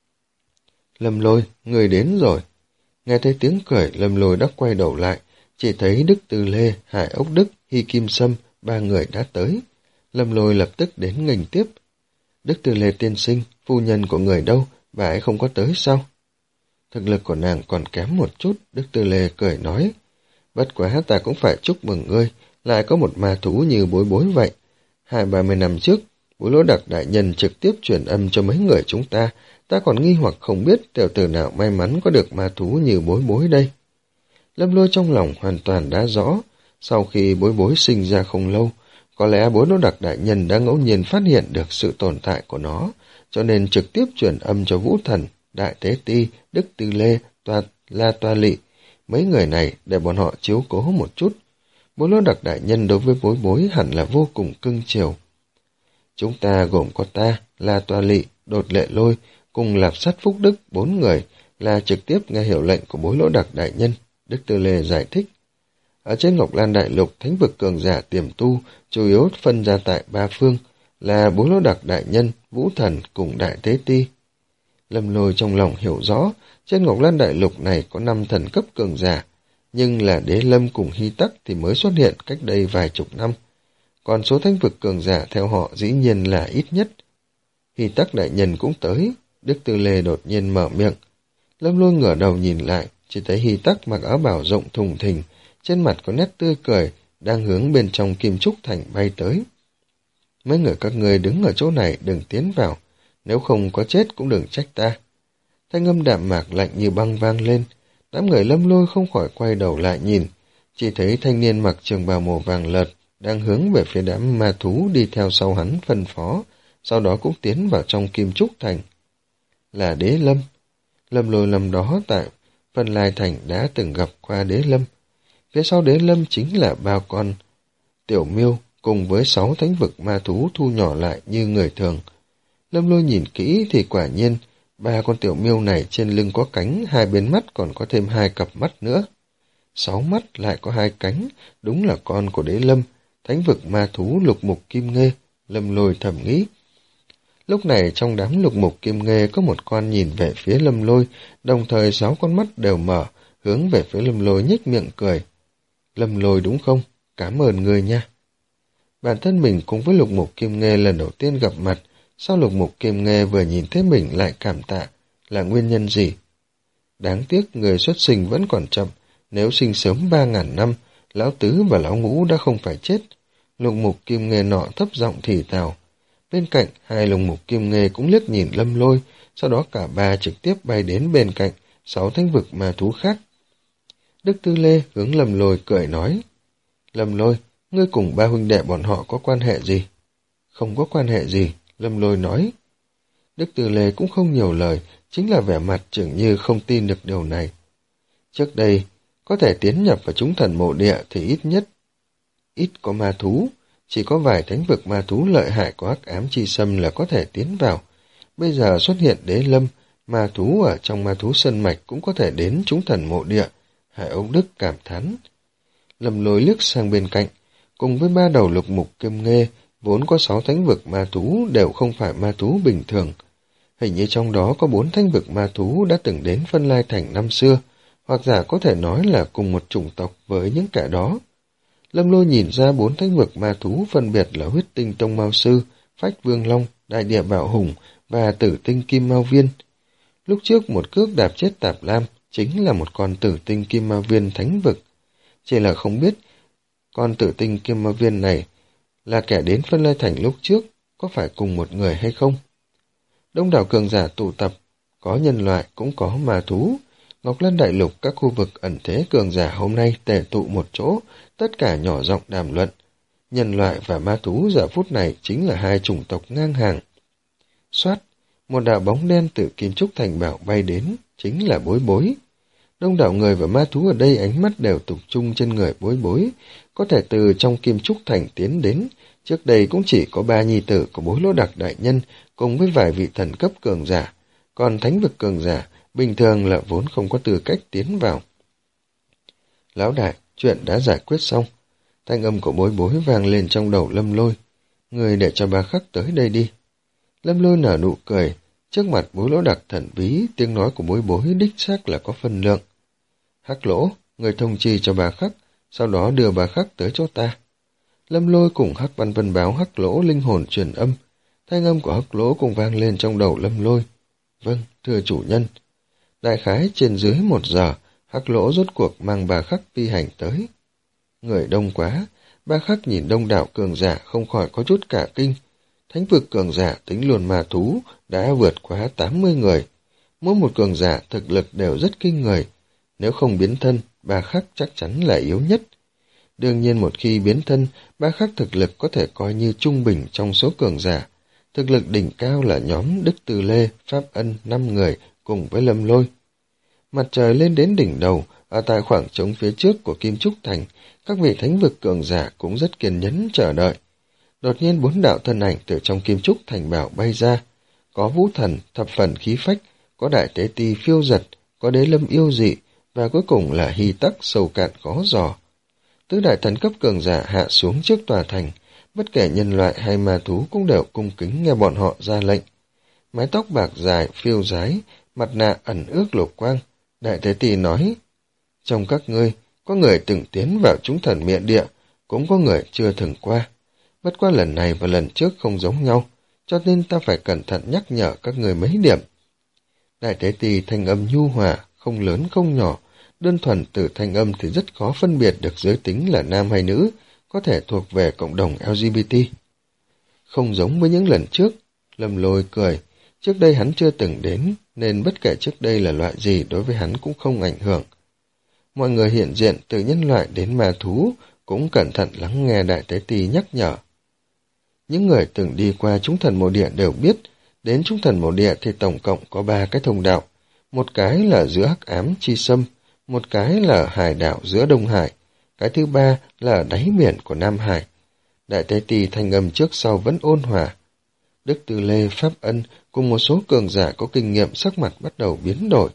Lâm Lôi, người đến rồi. Nghe thấy tiếng cười, Lâm Lôi đã quay đầu lại, chỉ thấy Đức Tư Lê, Hải Ốc Đức, Hy Kim Sâm, ba người đã tới. Lâm Lôi lập tức đến nghênh tiếp. Đức Tư Lê tiên sinh, phu nhân của người đâu, bà ấy không có tới sao? Thực lực của nàng còn kém một chút, Đức Tư Lê cười nói. Bất quá ta cũng phải chúc mừng ngươi, lại có một ma thú như Bối Bối vậy. Hai ba mươi năm trước, Bối Lỗ Đặc đại nhân trực tiếp truyền âm cho mấy người chúng ta, ta còn nghi hoặc không biết tiểu tử nào may mắn có được ma thú như Bối Bối đây. Lâm Lôi trong lòng hoàn toàn đã rõ, sau khi Bối Bối sinh ra không lâu, có lẽ Bối Lỗ Đặc đại nhân đã ngẫu nhiên phát hiện được sự tồn tại của nó, cho nên trực tiếp truyền âm cho Vũ Thần Đại Tế Ti, Đức Tư Lê, Toa, La Toa Lị. Mấy người này để bọn họ chiếu cố một chút. Bối Lỗ Đặc đại nhân đối với Bối Bối hẳn là vô cùng cưng chiều. Chúng ta gồm có ta, La Toa Lị, Đột Lệ Lôi, cùng Lạp Sát Phúc Đức, bốn người là trực tiếp nghe hiệu lệnh của Bối Lỗ Đặc đại nhân, Đức Tư Lê giải thích. Ở trên Ngọc Lan Đại Lục, thánh vực cường giả tiềm tu chủ yếu phân ra tại ba phương là Bối Lỗ Đặc đại nhân, Vũ Thần cùng Đại Tế Ti. Lâm Lôi trong lòng hiểu rõ, trên Ngọc Lan Đại Lục này có năm thần cấp cường giả, nhưng là Đế Lâm cùng Hy Tắc thì mới xuất hiện cách đây vài chục năm. Còn số thánh vực cường giả theo họ dĩ nhiên là ít nhất. Hy Tắc đại nhân cũng tới, Đức Tư Lê đột nhiên mở miệng. Lâm Lôi ngửa đầu nhìn lại, chỉ thấy Hy Tắc mặc áo bào rộng thùng thình, trên mặt có nét tươi cười, đang hướng bên trong Kim Trúc Thành bay tới. Mấy người các người đứng ở chỗ này đừng tiến vào, nếu không có chết cũng đừng trách ta. Thanh âm đạm mạc lạnh như băng vang lên, đám người Lâm Lôi không khỏi quay đầu lại nhìn, chỉ thấy thanh niên mặc trường bào màu vàng lợt đang hướng về phía đám ma thú đi theo sau hắn phân phó, sau đó cũng tiến vào trong Kim Trúc Thành. Là Đế Lâm. Lâm Lôi năm đó tại Vân Lai Thành đã từng gặp qua Đế Lâm. Phía sau Đế Lâm chính là ba con tiểu miêu cùng với sáu thánh vực ma thú thu nhỏ lại như người thường. Lâm Lôi nhìn kỹ thì quả nhiên ba con tiểu miêu này trên lưng có cánh, hai bên mắt còn có thêm hai cặp mắt nữa. Sáu mắt lại có hai cánh, đúng là con của Đế Lâm, thánh vực ma thú Lục Mục Kim Nghê, Lâm Lôi thầm nghĩ. Lúc này trong đám Lục Mục Kim Nghê có một con nhìn về phía Lâm Lôi, đồng thời sáu con mắt đều mở, hướng về phía Lâm Lôi nhếch miệng cười. Lâm Lôi đúng không? Cảm ơn người nha. Bản thân mình cùng với Lục Mục Kim Nghê lần đầu tiên gặp mặt, sao Lục Mục Kim Nghê vừa nhìn thấy mình lại cảm tạ, là nguyên nhân gì? Đáng tiếc người xuất sinh vẫn còn chậm, nếu sinh sớm ba ngàn năm, Lão Tứ và Lão Ngũ đã không phải chết. Lục Mục Kim Nghê nọ thấp giọng thì thào. Bên cạnh, hai Lục Mục Kim Nghê cũng liếc nhìn Lâm Lôi, sau đó cả ba trực tiếp bay đến bên cạnh sáu thánh vực ma thú khác. Đức Tư Lê hướng Lâm Lôi cười nói. Lâm Lôi, ngươi cùng ba huynh đệ bọn họ có quan hệ gì? Không có quan hệ gì, Lâm Lôi nói. Đức Tư Lê cũng không nhiều lời, chính là vẻ mặt chừng như không tin được điều này. Trước đây, có thể tiến nhập vào chúng thần mộ địa thì ít nhất ít có ma thú, chỉ có vài thánh vực ma thú lợi hại của Hắc Ám Chi Sâm là có thể tiến vào. Bây giờ xuất hiện Đế Lâm, ma thú ở trong ma thú sơn mạch cũng có thể đến chúng thần mộ địa. Hải Âu Đức cảm thán. Lâm Lôi liếc sang bên cạnh, cùng với ba đầu Lục Mục Kim Nghê, vốn có sáu thánh vực ma thú đều không phải ma thú bình thường. Hình như trong đó có bốn thánh vực ma thú đã từng đến Vân Lai Thành năm xưa, hoặc giả có thể nói là cùng một chủng tộc với những kẻ đó. Lâm Lôi nhìn ra bốn thánh vực ma thú phân biệt là Huyết Tinh Tông Mao Sư, Phách Vương Long, Đại Địa Bảo Hùng và Tử Tinh Kim Mao Viên. Lúc trước một cước đạp chết Tạp Lam chính là một con Tử Tinh Kim Mao Viên thánh vực. Chỉ là không biết con Tử Tinh Kim Mao Viên này là kẻ đến Vân Lai Thành lúc trước, có phải cùng một người hay không? Đông đảo cường giả tụ tập, có nhân loại cũng có ma thú. Ngọc Lan Đại Lục các khu vực ẩn thế cường giả hôm nay tề tụ một chỗ, tất cả nhỏ giọng đàm luận. Nhân loại và ma thú giờ phút này chính là hai chủng tộc ngang hàng. Xoát, một đạo bóng đen từ Kim Trúc Thành bảo bay đến, chính là Bối Bối. Đông đảo người và ma thú ở đây ánh mắt đều tập trung trên người Bối Bối, có thể từ trong Kim Trúc Thành tiến đến. Trước đây cũng chỉ có ba nhi tử của Bối Lỗ Đặc đại nhân cùng với vài vị thần cấp cường giả, còn thánh vực cường giả bình thường là vốn không có tư cách tiến vào. Lão đại, chuyện đã giải quyết xong. Thanh âm của Bối Bối vang lên trong đầu Lâm Lôi. Người để cho bà Khắc tới đây đi. Lâm Lôi nở nụ cười, trước mặt Bối Lỗ Đặc thần bí, tiếng nói của Bối Bối đích xác là có phân lượng. Hắc Lỗ, người thông chi cho bà Khắc, sau đó đưa bà Khắc tới chỗ ta. Lâm Lôi cùng Hắc Văn Vân báo Hắc Lỗ linh hồn truyền âm. Thanh âm của Hắc Lỗ cũng vang lên trong đầu Lâm Lôi. Vâng, thưa chủ nhân. Đại khái trên dưới một giờ, Hắc Lỗ rốt cuộc mang bà Khắc phi hành tới. Người đông quá, bà Khắc nhìn đông đảo cường giả không khỏi có chút cả kinh. Thánh vực cường giả tính luôn ma thú đã vượt quá tám mươi người. Mỗi một cường giả thực lực đều rất kinh người. Nếu không biến thân, bà Khắc chắc chắn là yếu nhất. Đương nhiên một khi biến thân, bà Khắc thực lực có thể coi như trung bình trong số cường giả. Thực lực đỉnh cao là nhóm Đức Từ Lê, Pháp Ân năm người cùng với Lâm Lôi. Mặt trời lên đến đỉnh đầu, ở tại khoảng trống phía trước của Kim Trúc Thành, các vị thánh vực cường giả cũng rất kiên nhẫn chờ đợi. Đột nhiên bốn đạo thân ảnh từ trong Kim Trúc Thành bảo bay ra, có Vũ Thần, Thập Phần Khí Phách, có Đại Tế Ti phiêu giật, có Đế Lâm yêu dị, và cuối cùng là Hy Tắc sâu cạn khó dò. Tứ đại thần cấp cường giả hạ xuống trước tòa thành, bất kể nhân loại hay ma thú cũng đều cung kính nghe bọn họ ra lệnh. Mái tóc bạc dài, phiêu rái, mặt nạ ẩn ước lục quang. Đại Tế Ti nói, trong các ngươi, có người từng tiến vào chúng thần miện địa, cũng có người chưa từng qua. Bất qua lần này và lần trước không giống nhau, cho nên ta phải cẩn thận nhắc nhở các người mấy điểm. Đại Tế Ti thanh âm nhu hòa, không lớn không nhỏ, đơn thuần từ thanh âm thì rất khó phân biệt được giới tính là nam hay nữ, có thể thuộc về cộng đồng lờ giê bê tê. Không giống với những lần trước, Lâm Lôi cười, trước đây hắn chưa từng đến, nên bất kể trước đây là loại gì đối với hắn cũng không ảnh hưởng. Mọi người hiện diện từ nhân loại đến ma thú cũng cẩn thận lắng nghe Đại Tế Ti nhắc nhở. Những người từng đi qua chúng thần mộ địa đều biết, đến chúng thần mộ địa thì tổng cộng có ba cái thông đạo, một cái là giữa hắc ám chi sâm, một cái là hải đảo giữa Đông Hải, cái thứ ba là ở đáy biển của Nam Hải. Đại Tế Ti thanh âm trước sau vẫn ôn hòa. Đức Tư Lê, Pháp Ân cùng một số cường giả có kinh nghiệm sắc mặt bắt đầu biến đổi.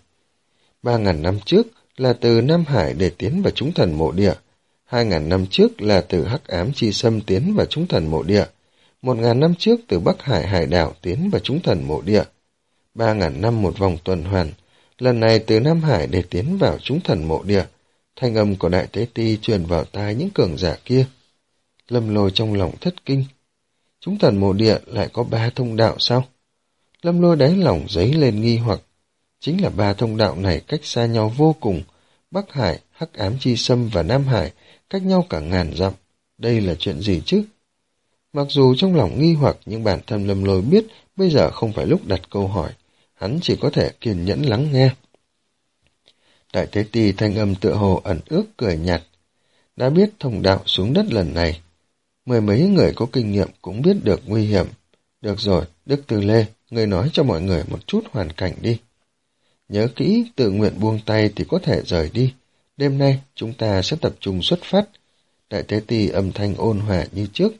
Ba ngàn năm trước là từ Nam Hải để tiến vào chúng thần mộ địa, hai ngàn năm trước là từ hắc ám chi sâm tiến vào chúng thần mộ địa, một ngàn năm trước từ Bắc Hải hải đảo tiến vào chúng thần mộ địa, ba ngàn năm một vòng tuần hoàn, lần này từ Nam Hải để tiến vào chúng thần mộ địa. Thanh âm của Đại Tế Ti truyền vào tai những cường giả kia. Lâm Lôi trong lòng thất kinh. Chúng thần mộ địa lại có ba thông đạo sao? Lâm Lôi đáy lòng dấy lên nghi hoặc. Chính là ba thông đạo này cách xa nhau vô cùng. Bắc Hải, hắc ám chi sâm và Nam Hải cách nhau cả ngàn dặm. Đây là chuyện gì chứ? Mặc dù trong lòng nghi hoặc nhưng bản thân Lâm Lôi biết bây giờ không phải lúc đặt câu hỏi. Hắn chỉ có thể kiên nhẫn lắng nghe. Đại Tế Ti thanh âm tựa hồ ẩn ước cười nhạt. Đã biết thông đạo xuống đất lần này, mười mấy người có kinh nghiệm cũng biết được nguy hiểm. Được rồi, Đức Tư Lê, người nói cho mọi người một chút hoàn cảnh đi. Nhớ kỹ, tự nguyện buông tay thì có thể rời đi. Đêm nay chúng ta sẽ tập trung xuất phát. Đại Tế Ti âm thanh ôn hòa như trước.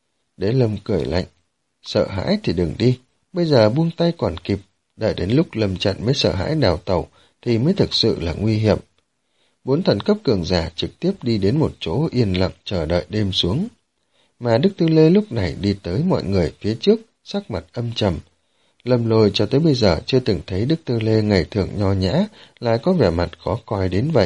Đế Lâm cười lạnh. Sợ hãi thì đừng đi, bây giờ buông tay còn kịp. Đợi đến lúc Lâm Trận mới sợ hãi đào tẩu thì mới thực sự là nguy hiểm. Bốn thần cấp cường giả trực tiếp đi đến một chỗ yên lặng chờ đợi đêm xuống. Mà Đức Tư Lê lúc này đi tới mọi người phía trước, sắc mặt âm trầm. Lâm Lôi cho tới bây giờ chưa từng thấy Đức Tư Lê ngày thường nho nhã, lại có vẻ mặt khó coi đến vậy.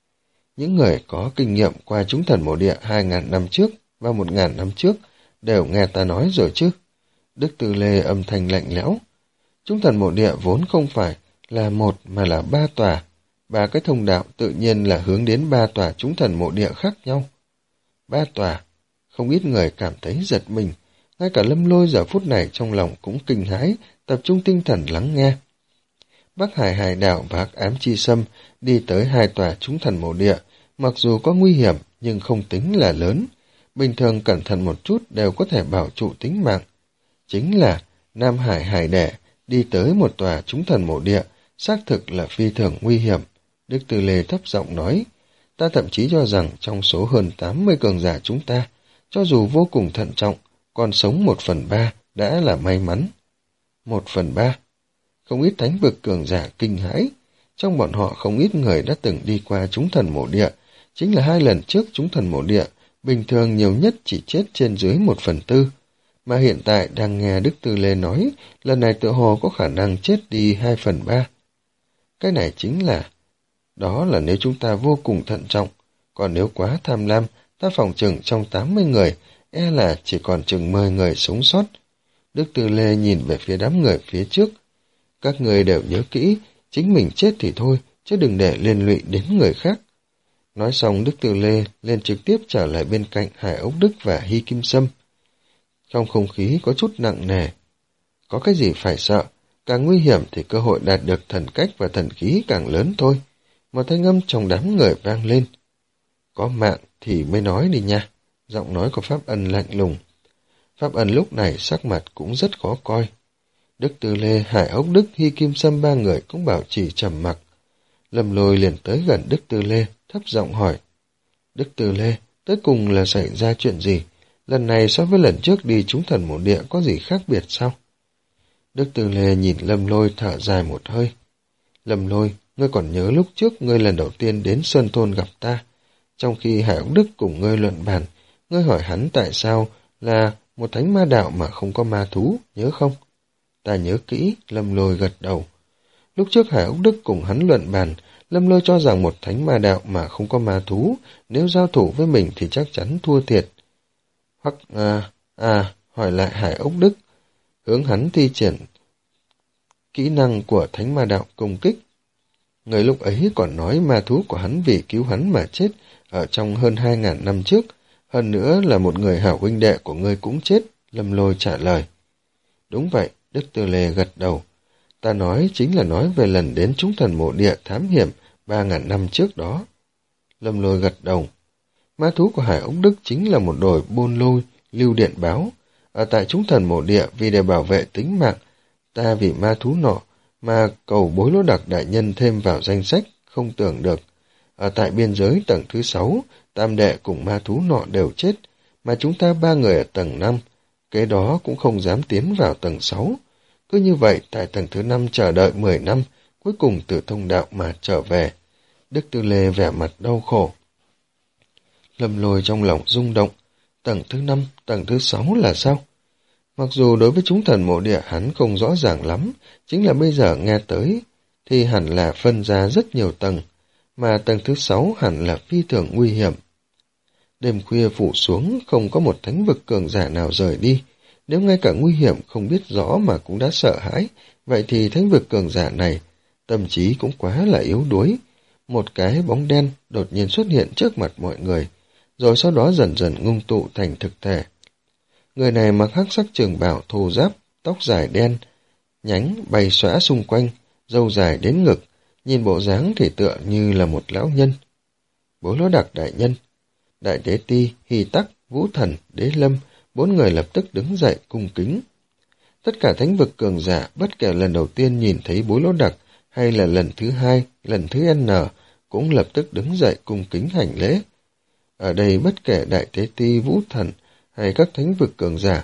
Những người có kinh nghiệm qua chúng thần mộ địa hai ngàn năm trước và một ngàn năm trước đều nghe ta nói rồi chứ. Đức Tư Lê âm thanh lạnh lẽo. Chúng thần mộ địa vốn không phải là một mà là ba tòa. Ba cái thông đạo tự nhiên là hướng đến ba tòa chúng thần mộ địa khác nhau. Ba tòa. Không ít người cảm thấy giật mình. Ngay cả Lâm Lôi giờ phút này trong lòng cũng kinh hãi, tập trung tinh thần lắng nghe. Bắc Hải hải đảo và hắc ám chi sâm đi tới hai tòa chúng thần mộ địa, mặc dù có nguy hiểm nhưng không tính là lớn. Bình thường cẩn thận một chút đều có thể bảo trụ tính mạng. Chính là Nam Hải hải đẻ đi tới một tòa chúng thần mộ địa, xác thực là phi thường nguy hiểm. Đức Tư Lê thấp giọng nói, ta thậm chí cho rằng trong số hơn tám mươi cường giả chúng ta, cho dù vô cùng thận trọng, còn sống một phần ba đã là may mắn. Một phần ba. Không ít thánh vực cường giả kinh hãi. Trong bọn họ không ít người đã từng đi qua chúng thần mộ địa. Chính là hai lần trước chúng thần mộ địa, bình thường nhiều nhất chỉ chết trên dưới một phần tư. Mà hiện tại đang nghe Đức Tư Lê nói, lần này tựa hồ có khả năng chết đi hai phần ba. Cái này chính là, đó là nếu chúng ta vô cùng thận trọng. Còn nếu quá tham lam, ta phòng chừng trong tám mươi người, e là chỉ còn chừng mười người sống sót. Đức Tư Lê nhìn về phía đám người phía trước. Các người đều nhớ kỹ, chính mình chết thì thôi, chứ đừng để liên lụy đến người khác. Nói xong Đức Tư Lê lên trực tiếp trở lại bên cạnh Hải Ốc Đức và Hy Kim Sâm. Trong không khí có chút nặng nề. Có cái gì phải sợ, càng nguy hiểm thì cơ hội đạt được thần cách và thần khí càng lớn thôi. Một thanh âm trong đám người vang lên. Có mạng thì mới nói đi nha. Giọng nói của Pháp Ân lạnh lùng. Pháp Ân lúc này sắc mặt cũng rất khó coi. Đức Tư Lê, Hải Ốc Đức, Hy Kim Sâm ba người cũng bảo trì trầm mặc. Lâm Lôi liền tới gần Đức Tư Lê, thấp giọng hỏi. Đức Tư Lê, tới cùng là xảy ra chuyện gì? Lần này so với lần trước đi chúng thần mộ địa có gì khác biệt sao? Đức Tư Lê nhìn Lâm Lôi thở dài một hơi. Lâm Lôi, ngươi còn nhớ lúc trước ngươi lần đầu tiên đến Sơn Thôn gặp ta. Trong khi Hải Ốc Đức cùng ngươi luận bàn, ngươi hỏi hắn tại sao là một thánh ma đạo mà không có ma thú, nhớ không? Ta nhớ kỹ, Lâm Lôi gật đầu. Lúc trước Hải Ốc Đức cùng hắn luận bàn, Lâm Lôi cho rằng một thánh ma đạo mà không có ma thú, nếu giao thủ với mình thì chắc chắn thua thiệt. Hoặc, à, à, hỏi lại Hải Ốc Đức, hướng hắn thi triển kỹ năng của thánh ma đạo công kích. Người lúc ấy còn nói ma thú của hắn vì cứu hắn mà chết ở trong hơn hai ngàn năm trước, hơn nữa là một người hảo huynh đệ của ngươi cũng chết, Lâm Lôi trả lời. Đúng vậy, Đức Tư Lê gật đầu. Ta nói chính là nói về lần đến chúng thần mộ địa thám hiểm ba ngàn năm trước đó. Lâm Lôi gật đầu. Ma thú của Hải Ốc Đức chính là một đồi bôn lôi, lưu điện báo. Ở tại chúng thần mộ địa vì để bảo vệ tính mạng, ta vì ma thú nọ mà cầu Bối Lỗ Đặc đại nhân thêm vào danh sách, không tưởng được. Ở tại biên giới tầng thứ sáu, tam đệ cùng ma thú nọ đều chết, mà chúng ta ba người ở tầng năm, kế đó cũng không dám tiến vào tầng sáu. Cứ như vậy, tại tầng thứ năm chờ đợi mười năm, cuối cùng từ thông đạo mà trở về. Đức Tư Lê vẻ mặt đau khổ. Lâm Lôi trong lòng rung động. Tầng thứ năm, tầng thứ sáu là sao? Mặc dù đối với chúng thần mộ địa hắn không rõ ràng lắm, chính là bây giờ nghe tới, thì hẳn là phân ra rất nhiều tầng, mà tầng thứ sáu hẳn là phi thường nguy hiểm. Đêm khuya phủ xuống, không có một thánh vực cường giả nào rời đi. Nếu ngay cả nguy hiểm không biết rõ mà cũng đã sợ hãi, vậy thì thánh vực cường giả này, tâm trí cũng quá là yếu đuối. Một cái bóng đen đột nhiên xuất hiện trước mặt mọi người, rồi sau đó dần dần ngưng tụ thành thực thể. Người này mặc hắc sắc trường bào thô ráp, tóc dài đen, nhánh bay xõa xung quanh, râu dài đến ngực, nhìn bộ dáng thì tựa như là một lão nhân. Bố Lỗ Đặc đại nhân, Đại Đế Ti, Hy Tắc, Vũ Thần, Đế Lâm, bốn người lập tức đứng dậy cung kính. Tất cả thánh vực cường giả, bất kể lần đầu tiên nhìn thấy Bối Lỗ Đặc hay là lần thứ hai, lần thứ N, cũng lập tức đứng dậy cung kính hành lễ. Ở đây bất kể Đại Tế Ti, Vũ Thần hay các thánh vực cường giả,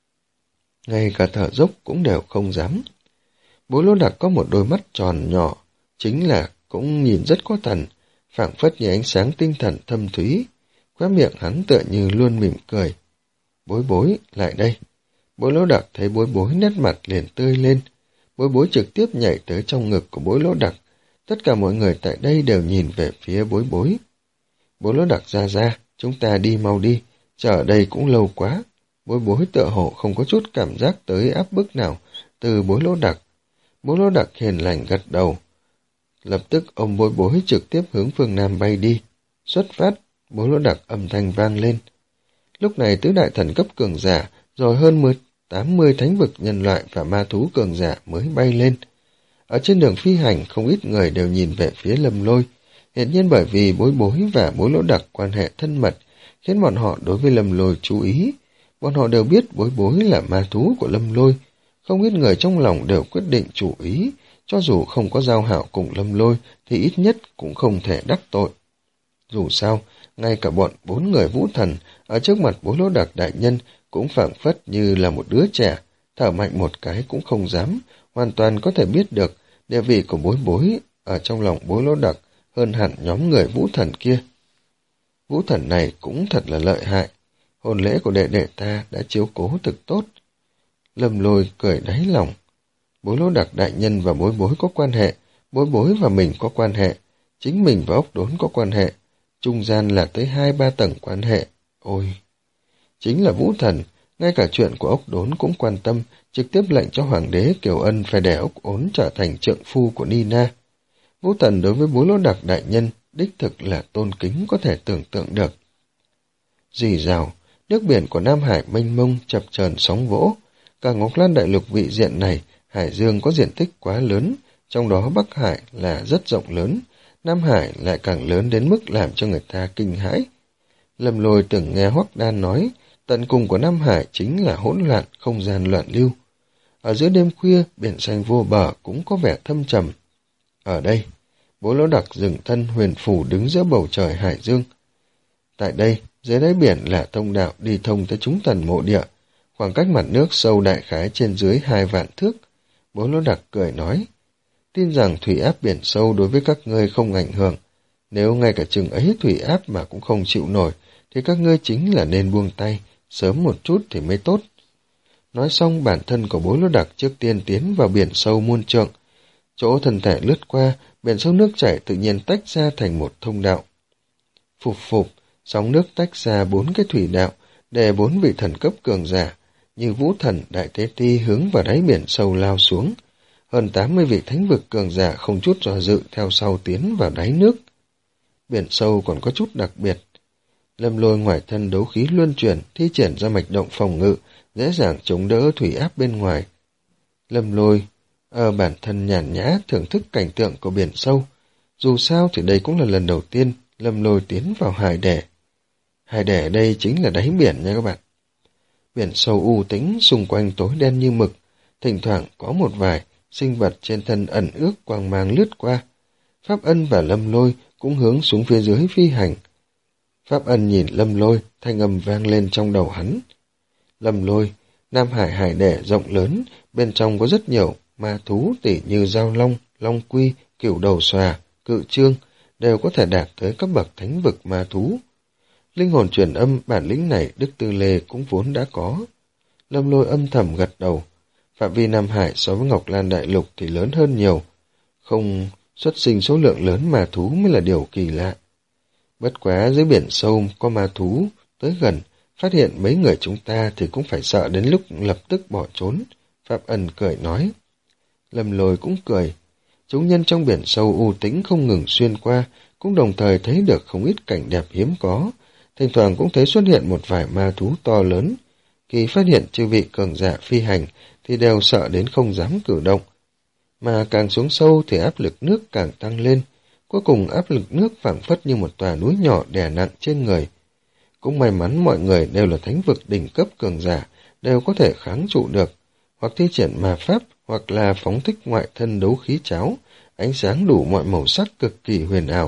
ngay cả thở dốc cũng đều không dám. Bối Lỗ Đặc có một đôi mắt tròn nhỏ, chính là cũng nhìn rất có thần, phảng phất như ánh sáng tinh thần thâm thúy, khóe miệng hắn tựa như luôn mỉm cười. Bối Bối, lại đây. Bối Lỗ Đặc thấy Bối Bối nét mặt liền tươi lên. Bối Bối trực tiếp nhảy tới trong ngực của Bối Lỗ Đặc. Tất cả mọi người tại đây đều nhìn về phía Bối Bối. Bối Lỗ Đặc ra ra, chúng ta đi mau đi, chờ ở đây cũng lâu quá. Bối Bối tựa hồ không có chút cảm giác tới áp bức nào từ Bối Lỗ Đặc. Bối Lỗ Đặc hiền lành gật đầu. Lập tức ôm Bối Bối trực tiếp hướng phương Nam bay đi. Xuất phát, Bối Lỗ Đặc âm thanh vang lên. Lúc này tứ đại thần cấp cường giả, rồi hơn mười, tám mươi thánh vực nhân loại và ma thú cường giả mới bay lên. Ở trên đường phi hành, không ít người đều nhìn về phía Lâm Lôi. Hiện nhiên bởi vì Bối Bối và Bối Lỗ Đặc quan hệ thân mật, khiến bọn họ đối với Lâm Lôi chú ý. Bọn họ đều biết Bối Bối là ma thú của Lâm Lôi. Không ít người trong lòng đều quyết định chú ý, cho dù không có giao hảo cùng Lâm Lôi, thì ít nhất cũng không thể đắc tội. Dù sao, ngay cả bọn bốn người Vũ Thần, ở trước mặt Bối Lỗ Đặc đại nhân, cũng phảng phất như là một đứa trẻ, thở mạnh một cái cũng không dám, hoàn toàn có thể biết được địa vị của Bối Bối ở trong lòng Bối Lỗ Đặc hơn hẳn nhóm người Vũ Thần kia. Vũ Thần này cũng thật là lợi hại, hôn lễ của đệ đệ ta đã chiếu cố thực tốt. Lâm Lôi cười đáy lòng. Bối Lỗ Đặc đại nhân và Bối Bối có quan hệ, Bối Bối và mình có quan hệ, chính mình và Ốc Đốn có quan hệ, trung gian là tới hai ba tầng quan hệ. Ôi! Chính là Vũ Thần, ngay cả chuyện của Ốc Đốn cũng quan tâm, trực tiếp lệnh cho Hoàng đế Kiều Ân phải để Ốc Ốn trở thành trượng phu của Nina. Vũ Thần đối với Bối Lỗ Đặc đại nhân, đích thực là tôn kính có thể tưởng tượng được. Rì rào, nước biển của Nam Hải mênh mông chập chờn sóng vỗ. Cả Ngọc Lan đại lục vị diện này, Hải Dương có diện tích quá lớn, trong đó Bắc Hải là rất rộng lớn, Nam Hải lại càng lớn đến mức làm cho người ta kinh hãi. Lâm Lôi từng nghe Hoắc Đan nói, tận cùng của Nam Hải chính là hỗn loạn, không gian loạn lưu. Ở giữa đêm khuya, biển xanh vô bờ cũng có vẻ thâm trầm. Ở đây, Bố Lỗ Đặc dừng thân huyền phù đứng giữa bầu trời hải dương. Tại đây, dưới đáy biển là thông đạo đi thông tới chúng thần mộ địa, khoảng cách mặt nước sâu đại khái trên dưới hai vạn thước. Bố Lỗ Đặc cười nói, tin rằng thủy áp biển sâu đối với các ngươi không ảnh hưởng. Nếu ngay cả chừng ấy thủy áp mà cũng không chịu nổi, thì các ngươi chính là nên buông tay, sớm một chút thì mới tốt. Nói xong, bản thân của Bố Lỗ Đặc trước tiên tiến vào biển sâu muôn trượng. Chỗ thân thể lướt qua, biển sâu nước chảy tự nhiên tách ra thành một thông đạo. Phụp phụp, sóng nước tách ra bốn cái thủy đạo, để bốn vị thần cấp cường giả, như Vũ Thần, Đại Tế Ti hướng vào đáy biển sâu lao xuống. Hơn tám mươi vị thánh vực cường giả không chút do dự theo sau tiến vào đáy nước. Biển sâu còn có chút đặc biệt. Lâm Lôi ngoài thân đấu khí luân chuyển, thi triển ra mạch động phòng ngự, dễ dàng chống đỡ thủy áp bên ngoài. Lâm Lôi ở bản thân nhàn nhã thưởng thức cảnh tượng của biển sâu. Dù sao thì đây cũng là lần đầu tiên Lâm Lôi tiến vào hải đẻ. Hải đẻ ở đây chính là đáy biển nha các bạn. Biển sâu u tĩnh, xung quanh tối đen như mực, thỉnh thoảng có một vài sinh vật trên thân ẩn ước quang mang lướt qua. Pháp Ân và Lâm Lôi cũng hướng xuống phía dưới phi hành. Pháp Ân nhìn Lâm Lôi, thanh âm vang lên trong đầu hắn. Lâm Lôi, Nam Hải hải đẻ rộng lớn, bên trong có rất nhiều ma thú tỉ như giao long, long quy, cửu đầu xòa, cự trương, đều có thể đạt tới cấp bậc thánh vực ma thú. Linh hồn truyền âm bản lĩnh này Đức Tư Lê cũng vốn đã có. Lâm Lôi âm thầm gật đầu. Phạm vi Nam Hải so với Ngọc Lan Đại Lục thì lớn hơn nhiều. Không xuất sinh số lượng lớn ma thú mới là điều kỳ lạ. Bất quá dưới biển sâu có ma thú tới gần, phát hiện mấy người chúng ta thì cũng phải sợ đến lúc lập tức bỏ trốn. Phạm Ân cười nói. Lâm Lôi cũng cười. Chúng nhân trong biển sâu u tĩnh không ngừng xuyên qua, cũng đồng thời thấy được không ít cảnh đẹp hiếm có. Thỉnh thoảng cũng thấy xuất hiện một vài ma thú to lớn. Khi phát hiện chư vị cường giả phi hành thì đều sợ đến không dám cử động. Mà càng xuống sâu thì áp lực nước càng tăng lên. Cuối cùng áp lực nước phảng phất như một tòa núi nhỏ đè nặng trên người. Cũng may mắn mọi người đều là thánh vực đỉnh cấp cường giả, đều có thể kháng trụ được, hoặc thi triển ma pháp, hoặc là phóng thích ngoại thân đấu khí cháo, ánh sáng đủ mọi màu sắc cực kỳ huyền ảo.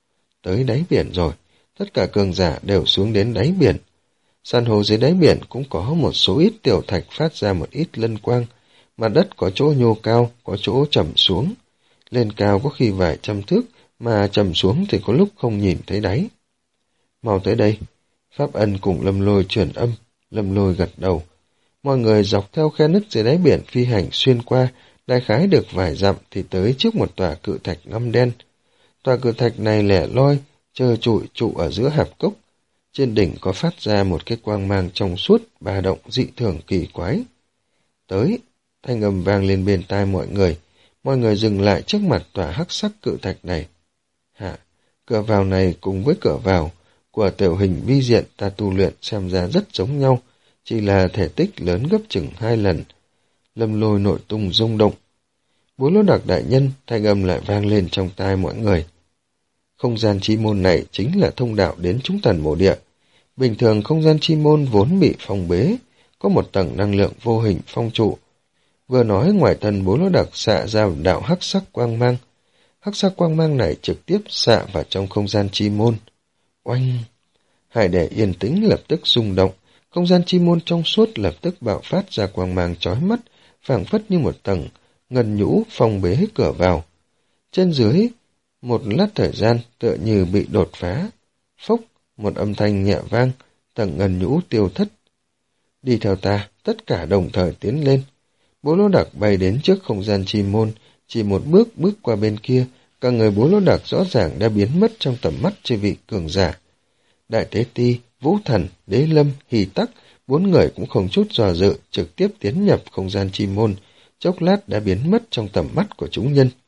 Tới đáy biển rồi, tất cả cường giả đều xuống đến đáy biển. San hô dưới đáy biển cũng có một số ít tiểu thạch phát ra một ít lân quang, mặt đất có chỗ nhô cao, có chỗ chầm xuống. Lên cao có khi vài trăm thước, mà chầm xuống thì có lúc không nhìn thấy đáy. Mau tới đây. Pháp Ân cùng Lâm Lôi truyền âm. Lâm Lôi gật đầu. Mọi người dọc theo khe nứt dưới đáy biển phi hành xuyên qua, đại khái được vài dặm thì tới trước một tòa cự thạch ngăm đen. Tòa cự thạch này lẻ loi, trơ trụi trụ ở giữa hạp cốc. Trên đỉnh có phát ra một cái quang mang trong suốt, ba động dị thường kỳ quái. Tới, thanh âm vang lên bên tai mọi người. Mọi người dừng lại trước mặt tòa hắc sắc cự thạch này. Hả, cửa vào này cùng với cửa vào của tiểu hình vi diện ta tu luyện xem ra rất giống nhau, chỉ là thể tích lớn gấp chừng hai lần. Lâm Lôi nội tung rung động. Bố Lỗ Đặc đại nhân, thanh âm lại vang lên trong tai mọi người. Không gian chi môn này chính là thông đạo đến chúng thần mộ địa. Bình thường không gian chi môn vốn bị phong bế, có một tầng năng lượng vô hình phong trụ. Vừa nói ngoài thân Bố Lỗ Đặc xạ ra một đạo hắc sắc quang mang. Hắc sắc quang mang này trực tiếp xạ vào trong không gian chi môn. Oanh! Hải đẻ yên tĩnh lập tức rung động, không gian chi môn trong suốt lập tức bạo phát ra quang mang chói mắt, phảng phất như một tầng ngân nhũ phong bế cửa vào. Trên dưới, một lát thời gian tựa như bị đột phá. Phốc, một âm thanh nhẹ vang, tầng ngân nhũ tiêu thất. Đi theo ta, tất cả đồng thời tiến lên. Bố Lỗ Đặc bay đến trước không gian chi môn, chỉ một bước bước qua bên kia, cả người Bố Lỗ Đặc rõ ràng đã biến mất trong tầm mắt chư vị cường giả. Đại Tế Ti, Vũ Thần, Đế Lâm, Hỷ Tắc, bốn người cũng không chút dò dự, trực tiếp tiến nhập không gian chi môn, chốc lát đã biến mất trong tầm mắt của chúng nhân.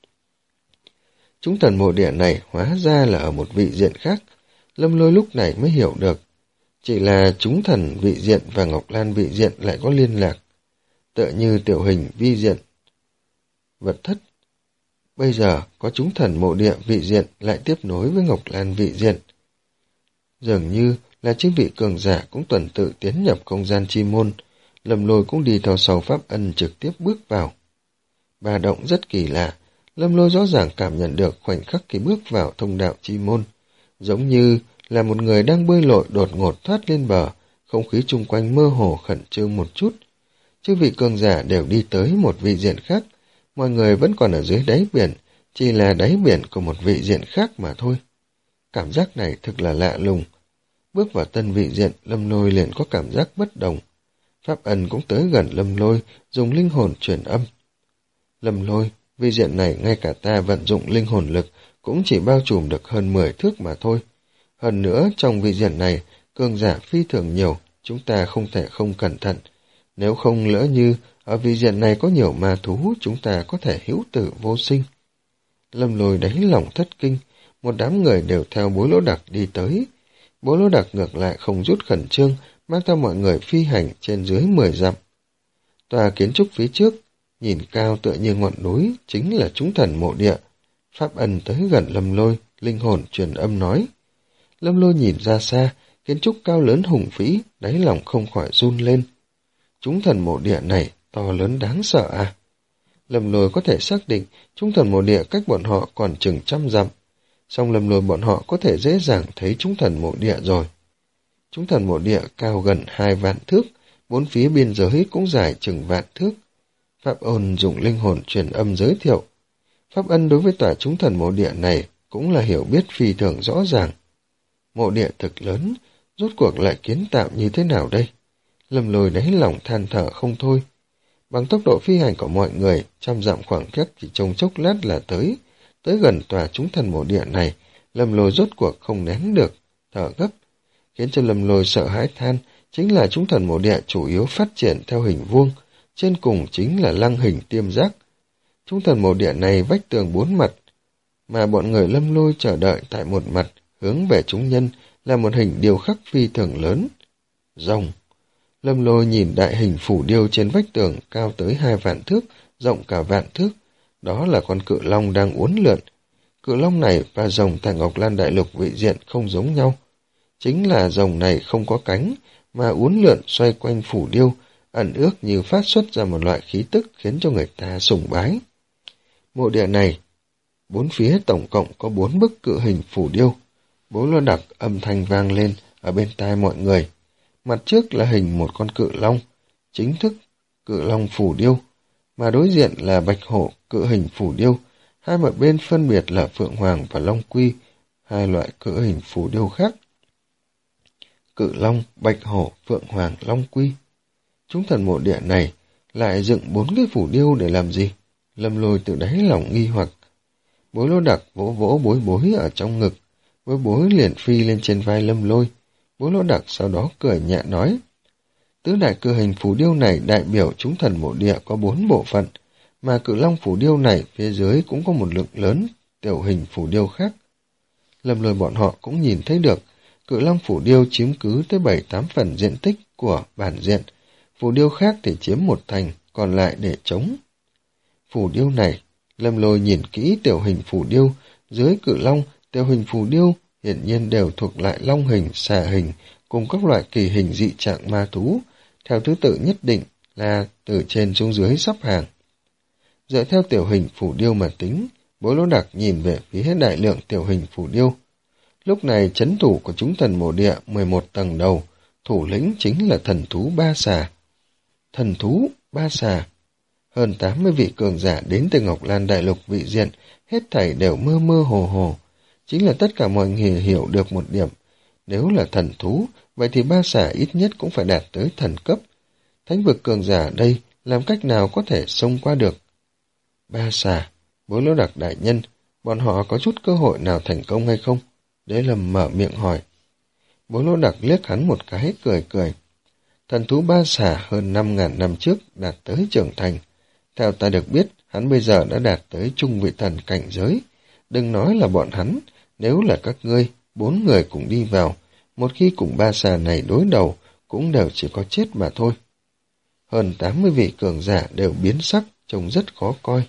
Chúng thần mộ địa này hóa ra là ở một vị diện khác, Lâm Lôi lúc này mới hiểu được. Chỉ là chúng thần vị diện và Ngọc Lan vị diện lại có liên lạc, tựa như tiểu hình vi diện vật thất. Bây giờ có chúng thần mộ địa vị diện lại tiếp nối với Ngọc Lan vị diện. Dường như là chư vị cường giả cũng tuần tự tiến nhập không gian chi môn, Lâm Lôi cũng đi theo sau Pháp Ân trực tiếp bước vào. Ba động rất kỳ lạ, Lâm Lôi rõ ràng cảm nhận được khoảnh khắc khi bước vào thông đạo chi môn, giống như là một người đang bơi lội đột ngột thoát lên bờ, không khí chung quanh mơ hồ khẩn trương một chút. Chư vị cường giả đều đi tới một vị diện khác, mọi người vẫn còn ở dưới đáy biển, chỉ là đáy biển của một vị diện khác mà thôi. Cảm giác này thực là lạ lùng. Bước vào tân vị diện, Lâm Lôi liền có cảm giác bất đồng. Pháp Ân cũng tới gần Lâm Lôi, dùng linh hồn truyền âm. Lâm Lôi, vị diện này ngay cả ta vận dụng linh hồn lực cũng chỉ bao trùm được hơn mười thước mà thôi. Hơn nữa, trong vị diện này, cường giả phi thường nhiều, chúng ta không thể không cẩn thận. Nếu không lỡ như ở vị diện này có nhiều ma thú, chúng ta có thể hữu tử vô sinh. Lâm Lôi đáy lòng thất kinh, một đám người đều theo Bối Lỗ Đặc đi tới. Bối Lỗ Đặc ngược lại không rút khẩn trương, mang theo mọi người phi hành trên dưới mười dặm. Tòa kiến trúc phía trước, nhìn cao tựa như ngọn núi, chính là chúng thần mộ địa. Pháp Ân tới gần Lâm Lôi, linh hồn truyền âm nói. Lâm Lôi nhìn ra xa, kiến trúc cao lớn hùng vĩ, đáy lòng không khỏi run lên. Chúng thần mộ địa này to lớn đáng sợ à? Lâm Lôi có thể xác định chúng thần mộ địa cách bọn họ còn chừng trăm dặm. Song Lâm Lôi bọn họ có thể dễ dàng thấy chúng thần mộ địa rồi. Chúng thần mộ địa cao gần hai vạn thước, bốn phía biên giới cũng dài chừng vạn thước. Pháp Ân dùng linh hồn truyền âm giới thiệu. Pháp Ân đối với tòa chúng thần mộ địa này cũng là hiểu biết phi thường rõ ràng. Mộ địa thực lớn, rốt cuộc lại kiến tạo như thế nào đây? Lâm Lôi đáy lòng than thở không thôi. Bằng tốc độ phi hành của mọi người, trăm dặm khoảng cách chỉ trong chốc lát là tới. Tới gần tòa chúng thần mộ địa này, Lâm Lôi rốt cuộc không nén được, thở gấp. Khiến cho Lâm Lôi sợ hãi than, chính là chúng thần mộ địa chủ yếu phát triển theo hình vuông, trên cùng chính là lăng hình tiêm giác. Chúng thần mộ địa này vách tường bốn mặt, mà bọn người Lâm Lôi chờ đợi tại một mặt, hướng về chúng nhân là một hình điêu khắc phi thường lớn. Rồng. Lâm Lôi nhìn đại hình phủ điêu trên vách tường cao tới hai vạn thước, rộng cả vạn thước. Đó là con cự long đang uốn lượn. Cự long này và rồng tại Ngọc Lan Đại Lục vị diện không giống nhau. Chính là rồng này không có cánh, mà uốn lượn xoay quanh phủ điêu, ẩn ước như phát xuất ra một loại khí tức khiến cho người ta sùng bái. Mộ địa này, bốn phía tổng cộng có bốn bức cự hình phủ điêu. Bối Lỗ Đặc âm thanh vang lên ở bên tai mọi người. Mặt trước là hình một con cự long, chính thức cự long phủ điêu, mà đối diện là bạch hổ cự hình phủ điêu. Hai mặt bên phân biệt là phượng hoàng và long quy, hai loại cự hình phủ điêu khác. Cự long, bạch hổ, phượng hoàng, long quy. Chúng thần mộ địa này lại dựng bốn cái phủ điêu để làm gì? Lâm Lôi từ đáy lòng nghi hoặc. Bối Lỗ Đặc vỗ vỗ Bối Bối ở trong ngực, Bối Bối liền phi lên trên vai Lâm Lôi. Bối Lỗ Đặc sau đó cười nhẹ nói. Tứ đại cự hình phủ điêu này đại biểu chúng thần mộ địa có bốn bộ phận, mà cự long phủ điêu này phía dưới cũng có một lượng lớn tiểu hình phủ điêu khác. Lâm Lôi bọn họ cũng nhìn thấy được, cự long phủ điêu chiếm cứ tới bảy tám phần diện tích của bản diện, phủ điêu khác thì chiếm một thành, còn lại để trống. Phủ điêu này, Lâm Lôi nhìn kỹ tiểu hình phủ điêu, dưới cự long, tiểu hình phủ điêu hiển nhiên đều thuộc lại long hình, xà hình, cùng các loại kỳ hình dị trạng ma thú, theo thứ tự nhất định là từ trên xuống dưới sắp hàng. Dựa theo tiểu hình phủ điêu mà tính, Bối Lỗ Đặc nhìn về phía đại lượng tiểu hình phủ điêu. Lúc này chấn thủ của chúng thần mộ địa mười một tầng đầu, thủ lĩnh chính là thần thú Ba Xà. Thần thú Ba Xà. Hơn tám mươi vị cường giả đến từ Ngọc Lan Đại Lục vị diện, hết thảy đều mơ mơ hồ hồ. Chính là tất cả mọi người hiểu được một điểm. Nếu là thần thú, vậy thì Ba Xà ít nhất cũng phải đạt tới thần cấp. Thánh vực cường giả ở đây làm cách nào có thể xông qua được? Ba Xà, Bối Lỗ Đặc đại nhân, bọn họ có chút cơ hội nào thành công hay không? Đế Lâm mở miệng hỏi. Bối Lỗ Đặc liếc hắn một cái, cười cười. Thần thú Ba Xà hơn năm ngàn năm trước đạt tới trưởng thành. Theo ta được biết, hắn bây giờ đã đạt tới trung vị thần cảnh giới. Đừng nói là bọn hắn, nếu là các ngươi, bốn người cùng đi vào, một khi cùng Ba Xà này đối đầu, cũng đều chỉ có chết mà thôi. Hơn tám mươi vị cường giả đều biến sắc, trông rất khó coi.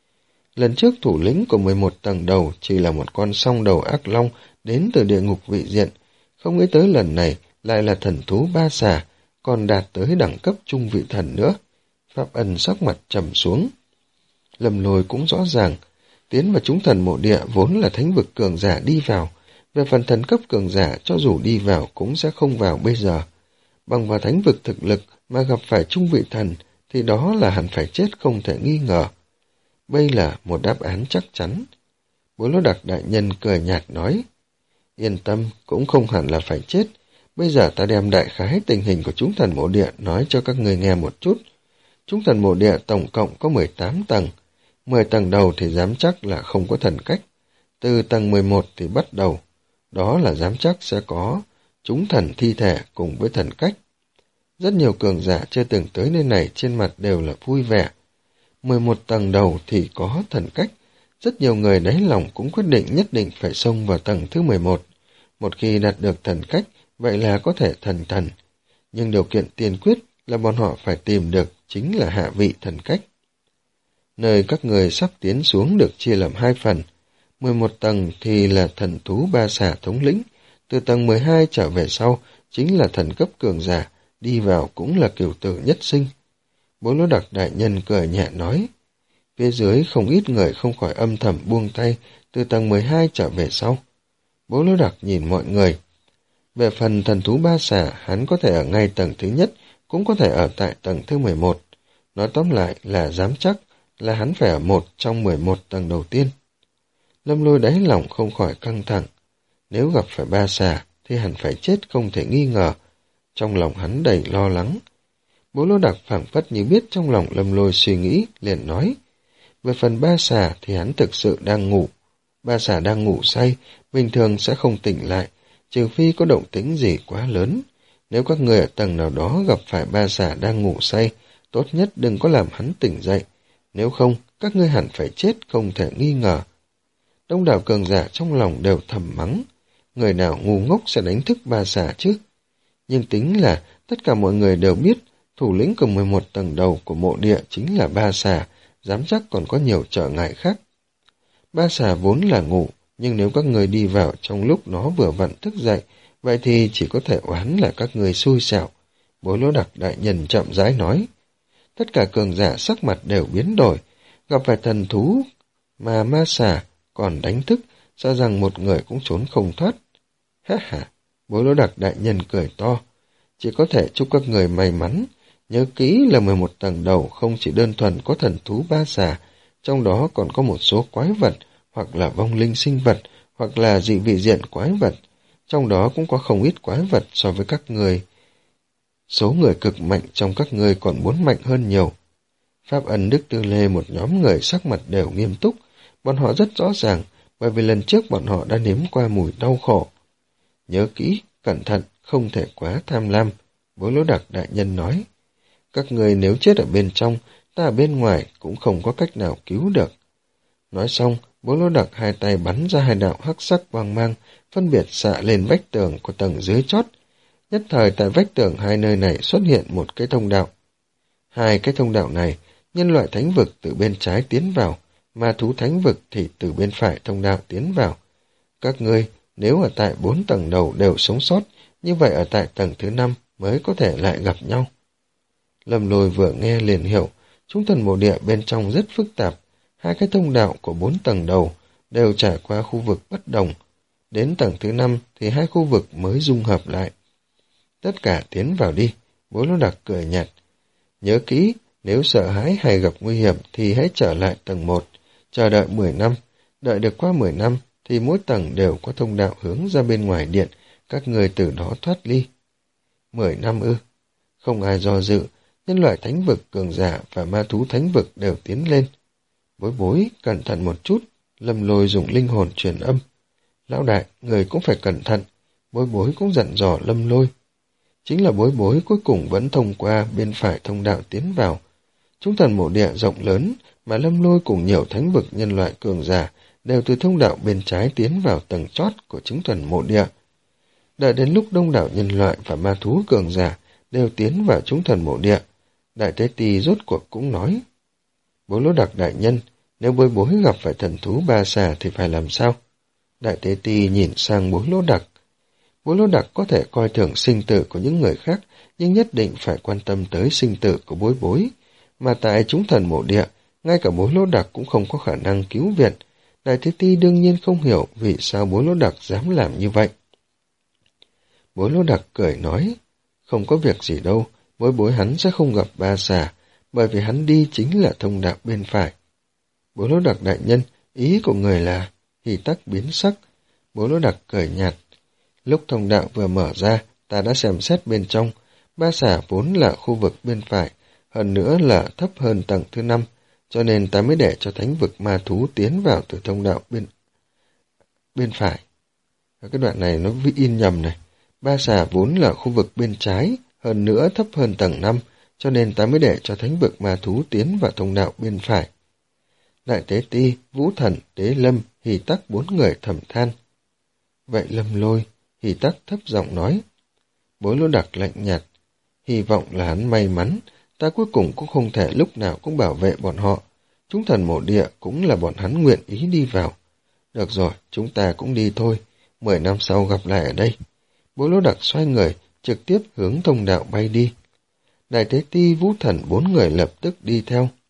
Lần trước thủ lĩnh của mười một tầng đầu chỉ là một con song đầu ác long đến từ địa ngục vị diện, không nghĩ tới lần này lại là thần thú Ba Xà, còn đạt tới đẳng cấp trung vị thần nữa. Pháp Ân sắc mặt trầm xuống. Lâm Lôi cũng rõ ràng, tiến vào chúng thần mộ địa vốn là thánh vực cường giả đi vào, về phần thần cấp cường giả cho dù đi vào cũng sẽ không vào bây giờ. Bằng vào thánh vực thực lực mà gặp phải trung vị thần thì đó là hẳn phải chết không thể nghi ngờ. Đây là một đáp án chắc chắn. Bố Lỗ Đặc đại nhân cười nhạt nói, yên tâm, cũng không hẳn là phải chết. Bây giờ ta đem đại khái tình hình của chúng thần mộ địa nói cho các người nghe một chút. Chúng thần mộ địa tổng cộng có mười tám tầng. mười tầng đầu thì dám chắc là không có thần cách. Từ tầng mười một thì bắt đầu. Đó là dám chắc sẽ có chúng thần thi thể cùng với thần cách. Rất nhiều cường giả chưa từng tới nơi này trên mặt đều là vui vẻ. mười một tầng đầu thì có thần cách. Rất nhiều người đáy lòng cũng quyết định nhất định phải xông vào tầng thứ mười một. Một khi đạt được thần cách, vậy là có thể thành thần. Nhưng điều kiện tiên quyết là bọn họ phải tìm được chính là hạ vị thần cách. Nơi các người sắp tiến xuống được chia làm hai phần. mười một tầng thì là thần thú ba xà thống lĩnh. Từ tầng mười hai trở về sau chính là thần cấp cường giả, đi vào cũng là cửu tử nhất sinh. Bố Lỗ Đặc đại nhân cười nhẹ nói. Phía dưới không ít người không khỏi âm thầm buông tay, từ tầng mười hai trở về sau. Bố Lỗ Đặc nhìn mọi người. Về phần thần thú ba xà, hắn có thể ở ngay tầng thứ nhất, cũng có thể ở tại tầng thứ mười một. Nói tóm lại là dám chắc là hắn phải ở một trong mười một tầng đầu tiên. Lâm Lôi đáy lòng không khỏi căng thẳng. Nếu gặp phải ba xà thì hẳn phải chết không thể nghi ngờ. Trong lòng hắn đầy lo lắng. Bố Lỗ Đặc phảng phất như biết trong lòng Lâm Lôi suy nghĩ, liền nói. Về phần ba xà thì hắn thực sự đang ngủ. Ba xà đang ngủ say, bình thường sẽ không tỉnh lại, trừ phi có động tĩnh gì quá lớn. Nếu các người ở tầng nào đó gặp phải ba xà đang ngủ say, tốt nhất đừng có làm hắn tỉnh dậy. Nếu không, các ngươi hẳn phải chết không thể nghi ngờ. Đông đảo cường giả trong lòng đều thầm mắng. Người nào ngu ngốc sẽ đánh thức ba xà chứ? Nhưng tính là tất cả mọi người đều biết thủ lĩnh của mười một tầng đầu của mộ địa chính là ba xà, dám chắc còn có nhiều trở ngại khác. Ba xà vốn là ngủ, nhưng nếu các người đi vào trong lúc nó vừa vặn thức dậy, vậy thì chỉ có thể oán là các người xui xẻo. Bố Lỗ Đặc đại nhân chậm rãi nói. Tất cả cường giả sắc mặt đều biến đổi, gặp phải thần thú mà ma xà còn đánh thức, sợ rằng một người cũng trốn không thoát. Ha ha, Bố Lỗ Đặc đại nhân cười to. Chỉ có thể chúc các người may mắn. Nhớ kỹ là mười một tầng đầu không chỉ đơn thuần có thần thú ba xà, trong đó còn có một số quái vật, hoặc là vong linh sinh vật, hoặc là dị vị diện quái vật. Trong đó cũng có không ít quái vật so với các người. Số người cực mạnh trong các người còn muốn mạnh hơn nhiều. Pháp Ân Đức Tư Lê một nhóm người sắc mặt đều nghiêm túc. Bọn họ rất rõ ràng, bởi vì lần trước bọn họ đã nếm qua mùi đau khổ. Nhớ kỹ, cẩn thận, không thể quá tham lam. Bố Lỗ Đặc đại nhân nói. Các người nếu chết ở bên trong, ta ở bên ngoài cũng không có cách nào cứu được. Nói xong, Bố Lỗ Đặc hai tay bắn ra hai đạo hắc sắc quang mang, phân biệt xạ lên vách tường của tầng dưới chót. Nhất thời tại vách tường hai nơi này xuất hiện một cái thông đạo. Hai cái thông đạo này, nhân loại thánh vực từ bên trái tiến vào, ma thú thánh vực thì từ bên phải thông đạo tiến vào. Các ngươi, nếu ở tại bốn tầng đầu đều sống sót, như vậy ở tại tầng thứ năm mới có thể lại gặp nhau. Lâm Lôi vừa nghe liền hiểu, chúng thần mộ địa bên trong rất phức tạp. Hai cái thông đạo của bốn tầng đầu đều trải qua khu vực bất đồng. Đến tầng thứ năm thì hai khu vực mới dung hợp lại. Tất cả tiến vào đi, Bố Lỗ Đặc cười nhạt. Nhớ kỹ, nếu sợ hãi hay gặp nguy hiểm thì hãy trở lại tầng một, chờ đợi mười năm. Đợi được qua mười năm thì mỗi tầng đều có thông đạo hướng ra bên ngoài điện, các người từ đó thoát ly. Mười năm ư? Không ai do dự, nhân loại thánh vực cường giả và ma thú thánh vực đều tiến lên. Bối bối, cẩn thận một chút, Lâm Lôi dùng linh hồn truyền âm. Lão đại, người cũng phải cẩn thận, bối bối cũng dặn dò Lâm Lôi. Chính là bối bối cuối cùng vẫn thông qua bên phải thông đạo tiến vào. Chúng thần mộ địa rộng lớn, mà Lâm Lôi cùng nhiều thánh vực nhân loại cường giả đều từ thông đạo bên trái tiến vào tầng chót của chúng thần mộ địa. Đợi đến lúc đông đảo nhân loại và ma thú cường giả đều tiến vào chúng thần mộ địa, Đại Tế Ti rốt cuộc cũng nói. Bố Lỗ Đặc đại nhân, nếu bối bối gặp phải thần thú ba xà thì phải làm sao? Đại Tế Ti nhìn sang Bố Lỗ Đặc. Bố Lỗ Đặc có thể coi thường sinh tử của những người khác, nhưng nhất định phải quan tâm tới sinh tử của bối bối. Mà tại chúng thần mộ địa, ngay cả bối lỗ đặc cũng không có khả năng cứu viện. Đại Thế Ti đương nhiên không hiểu vì sao bối lỗ đặc dám làm như vậy. Bối lỗ đặc cười nói, không có việc gì đâu, bối bối hắn sẽ không gặp ba xà, bởi vì hắn đi chính là thông đạo bên phải. Bối lỗ đặc đại nhân, ý của người là Hỉ Tắc biến sắc. Bối lỗ đặc cười nhạt, lúc thông đạo vừa mở ra, ta đã xem xét bên trong, ba xà vốn là khu vực bên phải, hơn nữa là thấp hơn tầng thứ năm, cho nên ta mới để cho thánh vực ma thú tiến vào từ thông đạo bên bên phải. Cái đoạn này nó in nhầm này. Ba xà vốn là khu vực bên trái, hơn nữa thấp hơn tầng năm, cho nên ta mới để cho thánh vực ma thú tiến vào thông đạo bên phải. Đại Tế Ti, Vũ Thần, Tế Lâm, Hỉ Tắc bốn người thầm than. Vậy Lâm Lôi, Hỉ Tắc thấp giọng nói. Bối lỗ đặc lạnh nhạt, hy vọng là hắn may mắn, ta cuối cùng cũng không thể lúc nào cũng bảo vệ bọn họ. Chúng thần mộ địa cũng là bọn hắn nguyện ý đi vào. Được rồi, chúng ta cũng đi thôi, mười năm sau gặp lại ở đây. Bối lỗ đặc xoay người, trực tiếp hướng thông đạo bay đi. Đại Tế Ti, Vũ Thần bốn người lập tức đi theo.